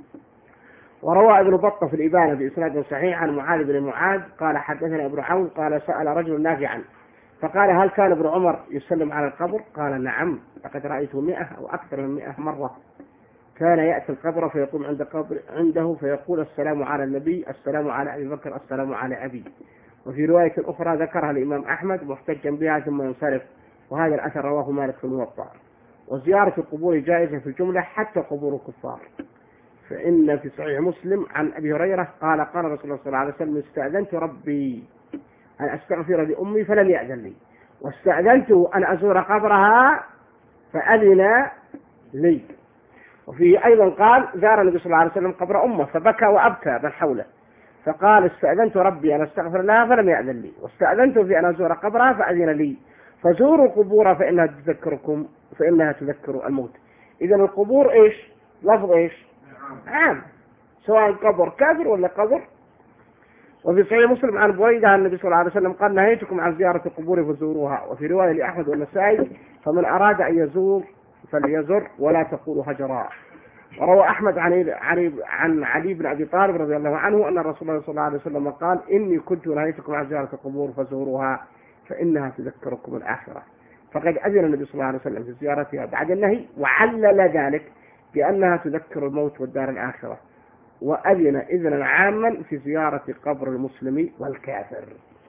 وروى ابن بطة في الإبانة بإسناد صحيح عن معاذ بن معاذ قال حدثنا ابن عون قال سأل رجل نافعا فقال هل كان ابن عمر يسلم على القبر؟ قال نعم لقد رأيته مئة أو أكثر من مئة مرة كان يأتي القبر فيقوم عند قبر عنده فيقول السلام على النبي، السلام على أبي بكر، السلام على أبي. وفي رواية أخرى ذكرها الإمام أحمد محتجا بها ثم ينصرف، وهذا الأثر رواه مالك في الموطأ. وزيارة القبور جائزة في الجملة حتى قبور الكفار، فإن في صحيح مسلم عن أبي هريرة قال قال رسول الله صلى الله عليه وسلم استأذنت ربي أن أستغفر لأمي فلم يأذن لي، واستأذنته أن أزور قبرها فأذن لي. وفيه أيضا قال زار النبي صلى الله عليه وسلم قبر أمه فبكى وأبكى من حوله، فقال استأذنت ربي أن أستغفر لها فلم يأذن لي، واستأذنت في أن أزور قبرها فأذن لي، فزوروا القبور فإنها تذكركم فإنها تذكر الموت. إذا القبور إيش؟ لفظ إيش؟ عام، سواء قبر كافر ولا قبر. وفي صحيح مسلم عن بريدة عن النبي صلى الله عليه وسلم قال نهيتكم عن زيارة القبور فزوروها. وفي رواية لأحمد والنسائي فمن أراد أن يزور فليزر ولا تقولوا هجراء. وروى أحمد عن عن علي بن أبي طالب رضي الله عنه أن الرسول الله صلى الله عليه وسلم قال إني كنت نهيتكم عن زيارة القبور فزوروها فإنها تذكركم الآخرة. فقد أذن النبي صلى الله عليه وسلم في زيارتها بعد النهي، وعلل ذلك بأنها تذكر الموت والدار الآخرة، وأذن إذنا عاما في زيارة قبر المسلم والكافر.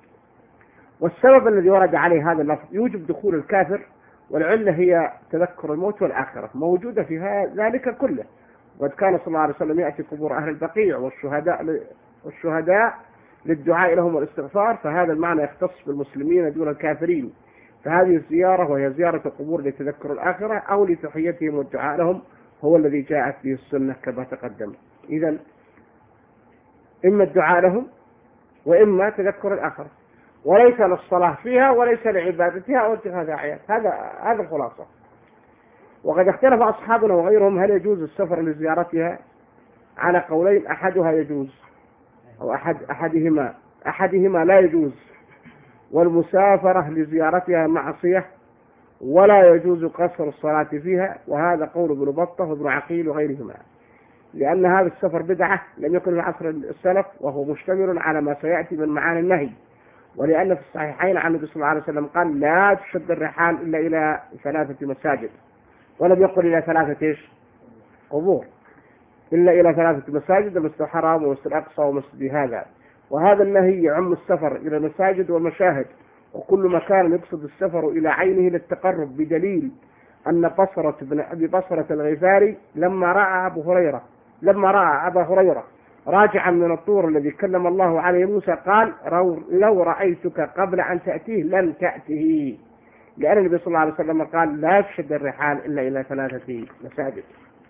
والسبب الذي ورد عليه هذا اللفظ يوجب دخول الكافر، والعلة هي تذكر الموت والآخرة موجودة في ذلك كله. وقد كان صلى الله عليه وسلم يأتي قبور أهل البقيع والشهداء والشهداء للدعاء لهم والاستغفار، فهذا المعنى يختص بالمسلمين دون الكافرين. فهذه الزيارة وهي زيارة القبور لتذكر الآخرة أو لتحيتهم والدعاء لهم هو الذي جاءت به السنة كما تقدم. إذن إما الدعاء لهم وإما تذكر الآخرة. وليس للصلاة فيها وليس لعبادتها أو اتخاذ أعياد. هذا هذا الخلاصة. وقد اختلف أصحابنا وغيرهم هل يجوز السفر لزيارتها على قولين، أحدها يجوز أو أحد أحدهما أحدهما لا يجوز، والمسافرة لزيارتها معصية ولا يجوز قصر الصلاة فيها، وهذا قول ابن بطة وابن عقيل وغيرهما، لأن هذا السفر بدعة لم يكن في عصر السلف وهو مشتمل على ما سيأتي من معاني النهي، ولأن في الصحيحين عن النبي صلى الله عليه وسلم قال لا تشد الرحال إلا إلى ثلاثة مساجد، ولم يقل إلى ثلاثة إيش قبور، إلا إلى ثلاثة مساجد، المسجد الحرام ومسجد الأقصى ومسجد هذا. وهذا النهي يعم السفر إلى المساجد والمشاهد وكل مكان يقصد السفر إلى عينه للتقرب، بدليل أن بصرة بن أبي بصرة الغفاري لما رأى أبو هريرة لما رأى أبا هريرة راجعا من الطور الذي كلم الله عليه موسى قال لو رأيتك قبل أن تأتيه لن تأته، لأن النبي صلى الله عليه وسلم قال لا تشد الرحال إلا إلى ثلاثة مساجد.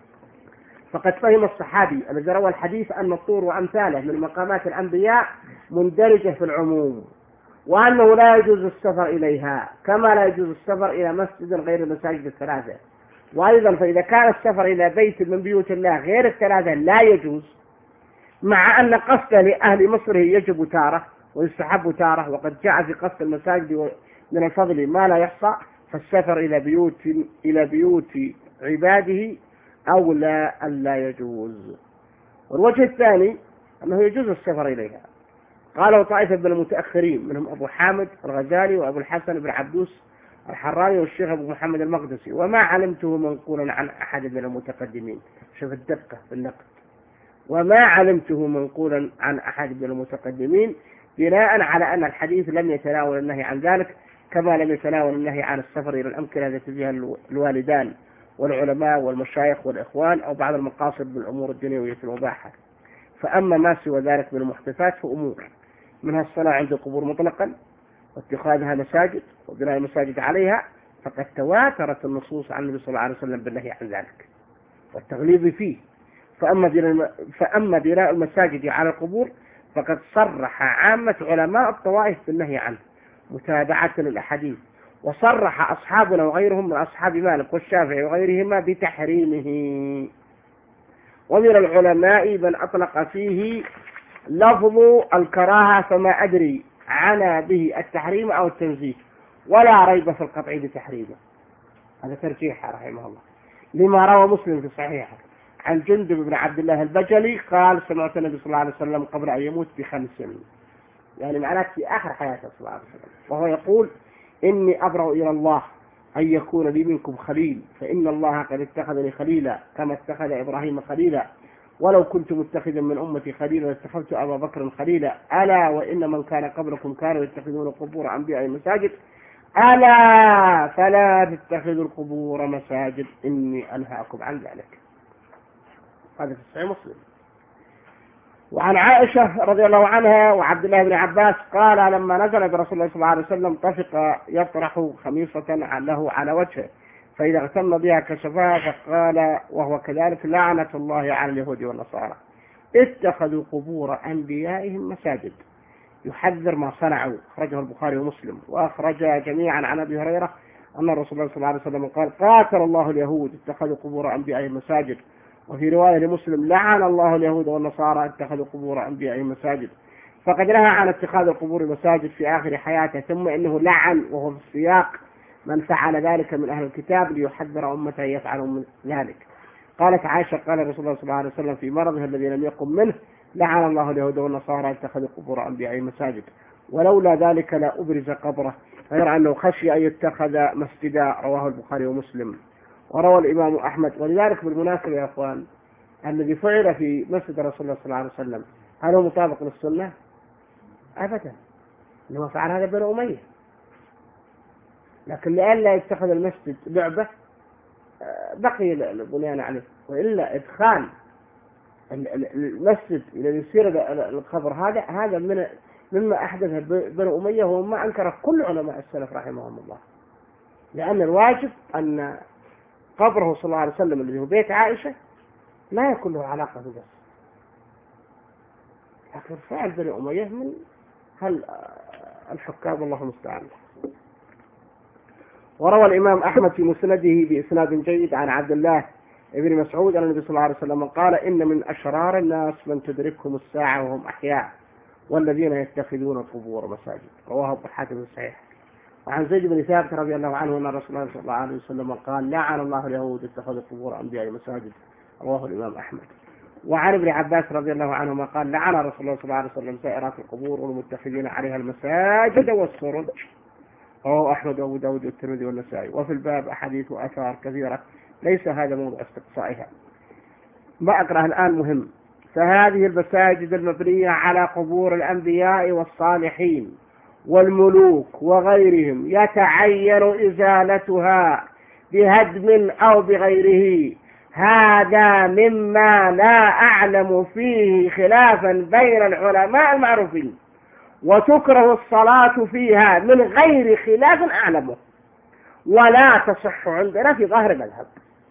فقد فهم الصحابي الذي روى الحديث أن الطور وأمثاله من مقامات الأنبياء مندرجة في العموم، وأنه لا يجوز السفر إليها كما لا يجوز السفر إلى مسجد غير المساجد الثلاثة. وأيضا فإذا كان السفر إلى بيت من بيوت الله غير الثلاثة لا يجوز، مع أن قصده لأهل مصر يجب تارة ويستحب تارة، وقد جاء في قصد المساجد من الفضل ما لا يحصى، فالسفر إلى بيوت إلى بيوت عباده أولى أن لا يجوز. والوجه الثاني أنه يجوز السفر إليها، قاله طائفة من المتأخرين منهم أبو حامد الغزالي وأبو الحسن بن عبدوس الحراني والشيخ أبو محمد المقدسي، وما علمته منقولا عن أحد من المتقدمين. شوف الدقة في النقد، وما علمته منقولا عن أحد من المتقدمين، بناء على أن الحديث لم يتناول النهي عن ذلك كما لم يتناول النهي عن السفر إلى الأمكنة التي فيها الوالدان والعلماء والمشايخ والإخوان أو بعض المقاصد بالأمور الدنيوية المباحة. فأما ما سوى ذلك من المحدثات فأمور منها الصلاة عند القبور مطلقا واتخاذها مساجد وبناء المساجد عليها، فقد تواترت النصوص عن النبي صلى الله عليه وسلم بالنهي عن ذلك والتغليظ فيه. فأما فأما بناء المساجد على القبور فقد صرح عامة علماء الطوائف بالنهي عنه متابعة للأحاديث، وصرح أصحابنا وغيرهم من أصحاب مالك والشافعي وغيرهما بتحريمه. ومن العلماء من أطلق فيه لفظ الكراهة، فما أدري عنا به التحريم أو التنزيه، ولا ريب في القطع بتحريمه. هذا ترجيح رحمه الله لما روى مسلم في صحيحه عن جندب بن عبد الله البجلي قال سمعت النبي صلى الله عليه وسلم قبل أن يموت بخمس سنين، يعني معناه في آخر حياته صلى الله عليه وسلم، وهو يقول إني أبرأ إلى الله أن يكون لي منكم خليل، فإن الله قد اتخذني خليلا كما اتخذ إبراهيم خليلا، ولو كنت متخذا من أمتي خليلا لاتخذت أبا بكر خليلا، ألا وإن من كان قبلكم كانوا يتخذون قبور أنبياء مساجد، ألا فلا تتخذوا القبور مساجد إني أنهاكم عن ذلك. هذا في صحيح مسلم. وعن عائشة رضي الله عنها وعبد الله بن عباس قال لما نزل برسول الله صلى الله عليه وسلم طفق يطرح خميصة له على وجهه، فإذا اغتم بها كشفها، فقال وهو كذلك لعنة الله على اليهود والنصارى اتخذوا قبور أنبيائهم مساجد، يحذر ما صنعوا. أخرجه البخاري ومسلم. وأخرج جميعا عن أبي هريرة أن الرسول صلى الله عليه وسلم قال قاتل الله اليهود اتخذوا قبور أنبيائهم مساجد. وفي رواية لمسلم لعن الله اليهود والنصارى اتخذوا قبور أنبيائهم مساجد. فقد نهى عن اتخاذ القبور مساجد في آخر حياته، ثم إنه لعن وهو في السياق من فعل ذلك من أهل الكتاب ليحذر أمته يفعلوا من ذلك. قالت عائشة قال رسول الله صلى الله عليه وسلم في مرضه الذي لم يقم منه لعن الله اليهود والنصارى اتخذوا قبور أنبيائهم مساجد، ولولا ذلك لا أبرز قبره، غير أنه خشي أن يتخذ مسجدا. رواه البخاري ومسلم. وروى الإمام أحمد. ولذلك بالمناسبة يا أخوان الذي فعل في مسجد رسول الله صلى الله عليه وسلم هل هو مطابق للسنة؟ أبدا، إنما فعل هذا بنو أمية، لكن لئلا يتخذ المسجد لعبة بقي البنيان عليه، وإلا إدخال المسجد إلى يصير القبر هذا هذا من مما أحدث بنو أمية، وما أنكر كل علماء السلف رحمهم الله، لأن الواجب أن قبره صلى الله عليه وسلم الذي هو بيت عائشة لا يكون له علاقة بس، لكن فعل بني أمية من هل الحكام والله المستعان. وروى الإمام أحمد في مسنده بإسناد جيد عن عبد الله ابن مسعود أن النبي صلى الله عليه وسلم قال إن من أشرار الناس من تدركهم الساعة وهم أحياء والذين يتخذون القبور مساجد. رواه ابو حاتم الصحيح. وعن زيد بن ثابت رضي الله عنه أن رسول الله صلى الله عليه وسلم قال لعن الله اليهود اتخذوا قبور أنبياء مساجد. رواه الإمام أحمد. وعن ابن عباس رضي الله عنهما قال لعن رسول الله صلى الله عليه وسلم سائرات القبور والمتخذين عليها المساجد والسرج. رواه أحمد وأبو داود والترمذي والنسائي. وفي الباب أحاديث وآثار كثيرة ليس هذا موضع استقصائها. ما أقرأه الآن مهم. فهذه المساجد المبنية على قبور الأنبياء والصالحين والملوك وغيرهم يتعين إزالتها بهدم أو بغيره. هذا مما لا أعلم فيه خلافا بين العلماء المعروفين، وتكره الصلاة فيها من غير خلاف أعلمه، ولا تصح عندنا في ظاهر المذهب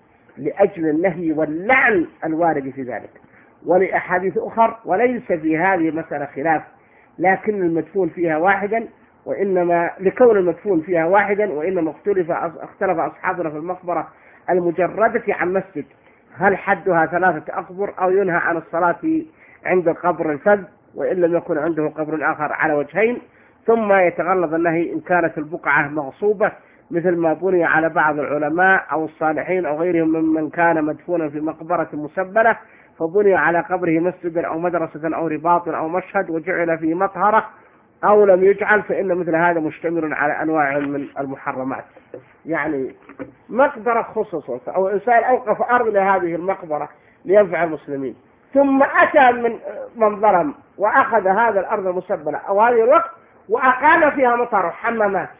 لأجل النهي واللعن الوارد في ذلك، ولأحاديث أخر. وليس في هذه المسألة خلاف، لكن المدفون فيها واحدا، وإنما لكون المدفون فيها واحدا وإنما اختلف اختلف أصحابنا في المقبرة المجردة عن مسجد، هل حدها ثلاثة أقبر أو ينهى عن الصلاة عند القبر الفذ وإن لم يكن عنده قبر آخر على وجهين. ثم يتغلظ النهي إن كانت البقعة مغصوبة مثل ما بني على بعض العلماء أو الصالحين أو غيرهم ممن كان مدفونا في مقبرة مسبلة فبني على قبره مسجد أو مدرسة أو رباط أو مشهد وجعل في مطهرة أو لم يجعل، فإن مثل هذا مشتمل على أنواع من المحرمات. يعني مقبرة خصوصا أو إنسان أوقف أرض لهذه المقبرة لينفع المسلمين، ثم أتى من من ظلم وأخذ هذا الأرض المسبلة أو هذه الوقت وأقام فيها مطار وحمامات.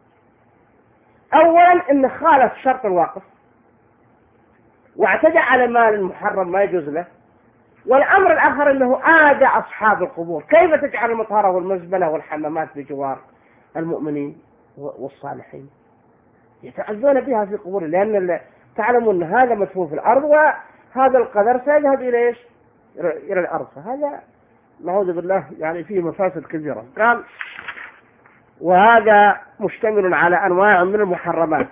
أولا إن خالف شرط الواقف واعتدى على مال محرم ما يجوز له، والأمر الآخر أنه آذى أصحاب القبور. كيف تجعل المطهرة والمزبلة والحمامات بجوار المؤمنين والصالحين؟ يتعزون بها في قبور، لأن تعلمون أن هذا مدفون في الأرض وهذا القدر سيذهب إلى إيش؟ إلى الأرض، فهذا نعوذ بالله يعني فيه مفاسد كثيرة. قال وهذا مشتمل على أنواع من المحرمات.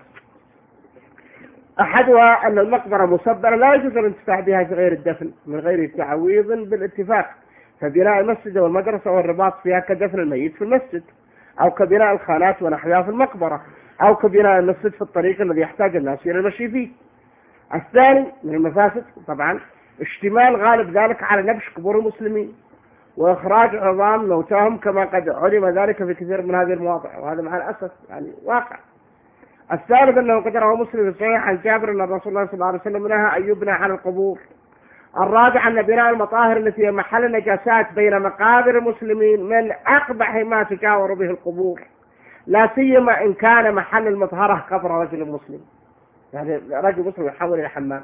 أحدها أن المقبرة مسبلة لا يجوز الانتفاع بها في غير الدفن من غير تعويض بالاتفاق، فبناء المسجد والمدرسة والرباط فيها كدفن الميت في المسجد، أو كبناء الخانات ونحوها في المقبرة، أو كبناء المسجد في الطريق الذي يحتاج الناس إلى المشي فيه. الثاني من المفاسد طبعا اشتمال غالب ذلك على نبش قبور المسلمين وإخراج عظام موتاهم كما قد علم ذلك في كثير من هذه المواضع، وهذا مع الأسف يعني واقع. الثالث أنه قد رواه مسلم في الصحيح عن جابر أن رسول الله صلى الله عليه وسلم نهى أن يبنى على القبور. الرابع أن بناء المطاهر التي هي محل نجاسات بين مقابر المسلمين من أقبح ما تجاور به القبور، لا سيما إن كان محل المطهرة قبر رجل مسلم، يعني رجل مسلم يحول إلى حمام.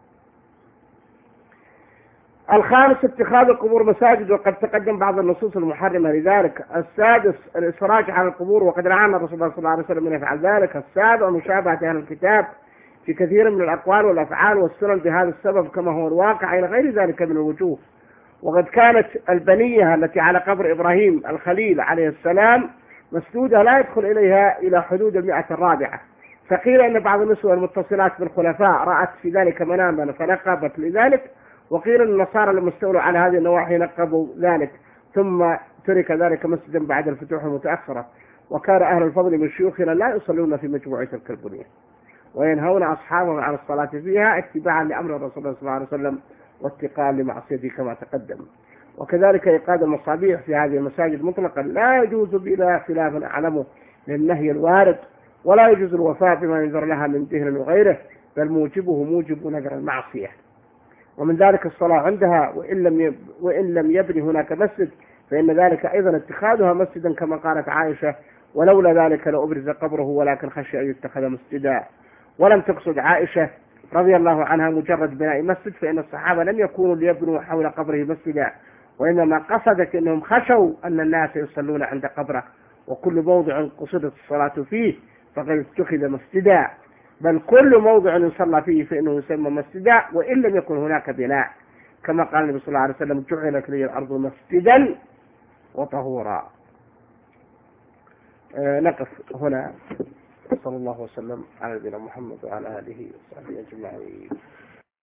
الخامس اتخاذ القبور مساجد، وقد تقدم بعض النصوص المحرمة لذلك. السادس الإسراج على القبور، وقد لعن الرسول صلى الله عليه وسلم من يفعل ذلك. السابع مشابهة أهل الكتاب في كثير من الأقوال والأفعال والسنن بهذا السبب كما هو الواقع إلى غير ذلك من الوجوه. وقد كانت البنية التي على قبر إبراهيم الخليل عليه السلام مسدودة لا يدخل إليها إلى حدود المئة الرابعة، فقيل أن بعض النسوة المتصلات بالخلفاء رأت في ذلك مناما فنقبت لذلك، وقيل أن النصارى لما استولوا على هذه النواحي نقبوا ذلك، ثم ترك ذلك مسجدا بعد الفتوح المتأخرة. وكان أهل الفضل من شيوخنا لا يصلون في مجموعة تلك البنية وينهون أصحابهم عن الصلاة فيها اتباعا لأمر الرسول صلى الله عليه وسلم واتقاء لمعصيته كما تقدم. وكذلك إيقاد المصابيح في هذه المساجد مطلقا لا يجوز بلا خلاف أعلمه للنهي الوارد، ولا يجوز الوفاء بما ينذر لها من دهن وغيره، بل موجبه موجب نذر المعصية. ومن ذلك الصلاة عندها وإن لم وإن لم يبني هناك مسجد، فإن ذلك أيضا اتخاذها مسجدا كما قالت عائشة ولولا ذلك لأبرز قبره ولكن خشي أن يتخذ مسجدا. ولم تقصد عائشة رضي الله عنها مجرد بناء مسجد، فإن الصحابة لم يكونوا ليبنوا حول قبره مسجدا، وإنما قصدت أنهم خشوا أن الناس يصلون عند قبره، وكل موضع قصدت الصلاة فيه فقد اتخذ مسجدا، بل كل موضع يصلى فيه فإنه يسمى مسجدا وإن لم يكن هناك بناء، كما قال النبي صلى الله عليه وسلم جعلت لي الأرض مسجدا وطهورا. آه نقف هنا. صلى الله وسلم على نبينا محمد وعلى آله وصحبه أجمعين.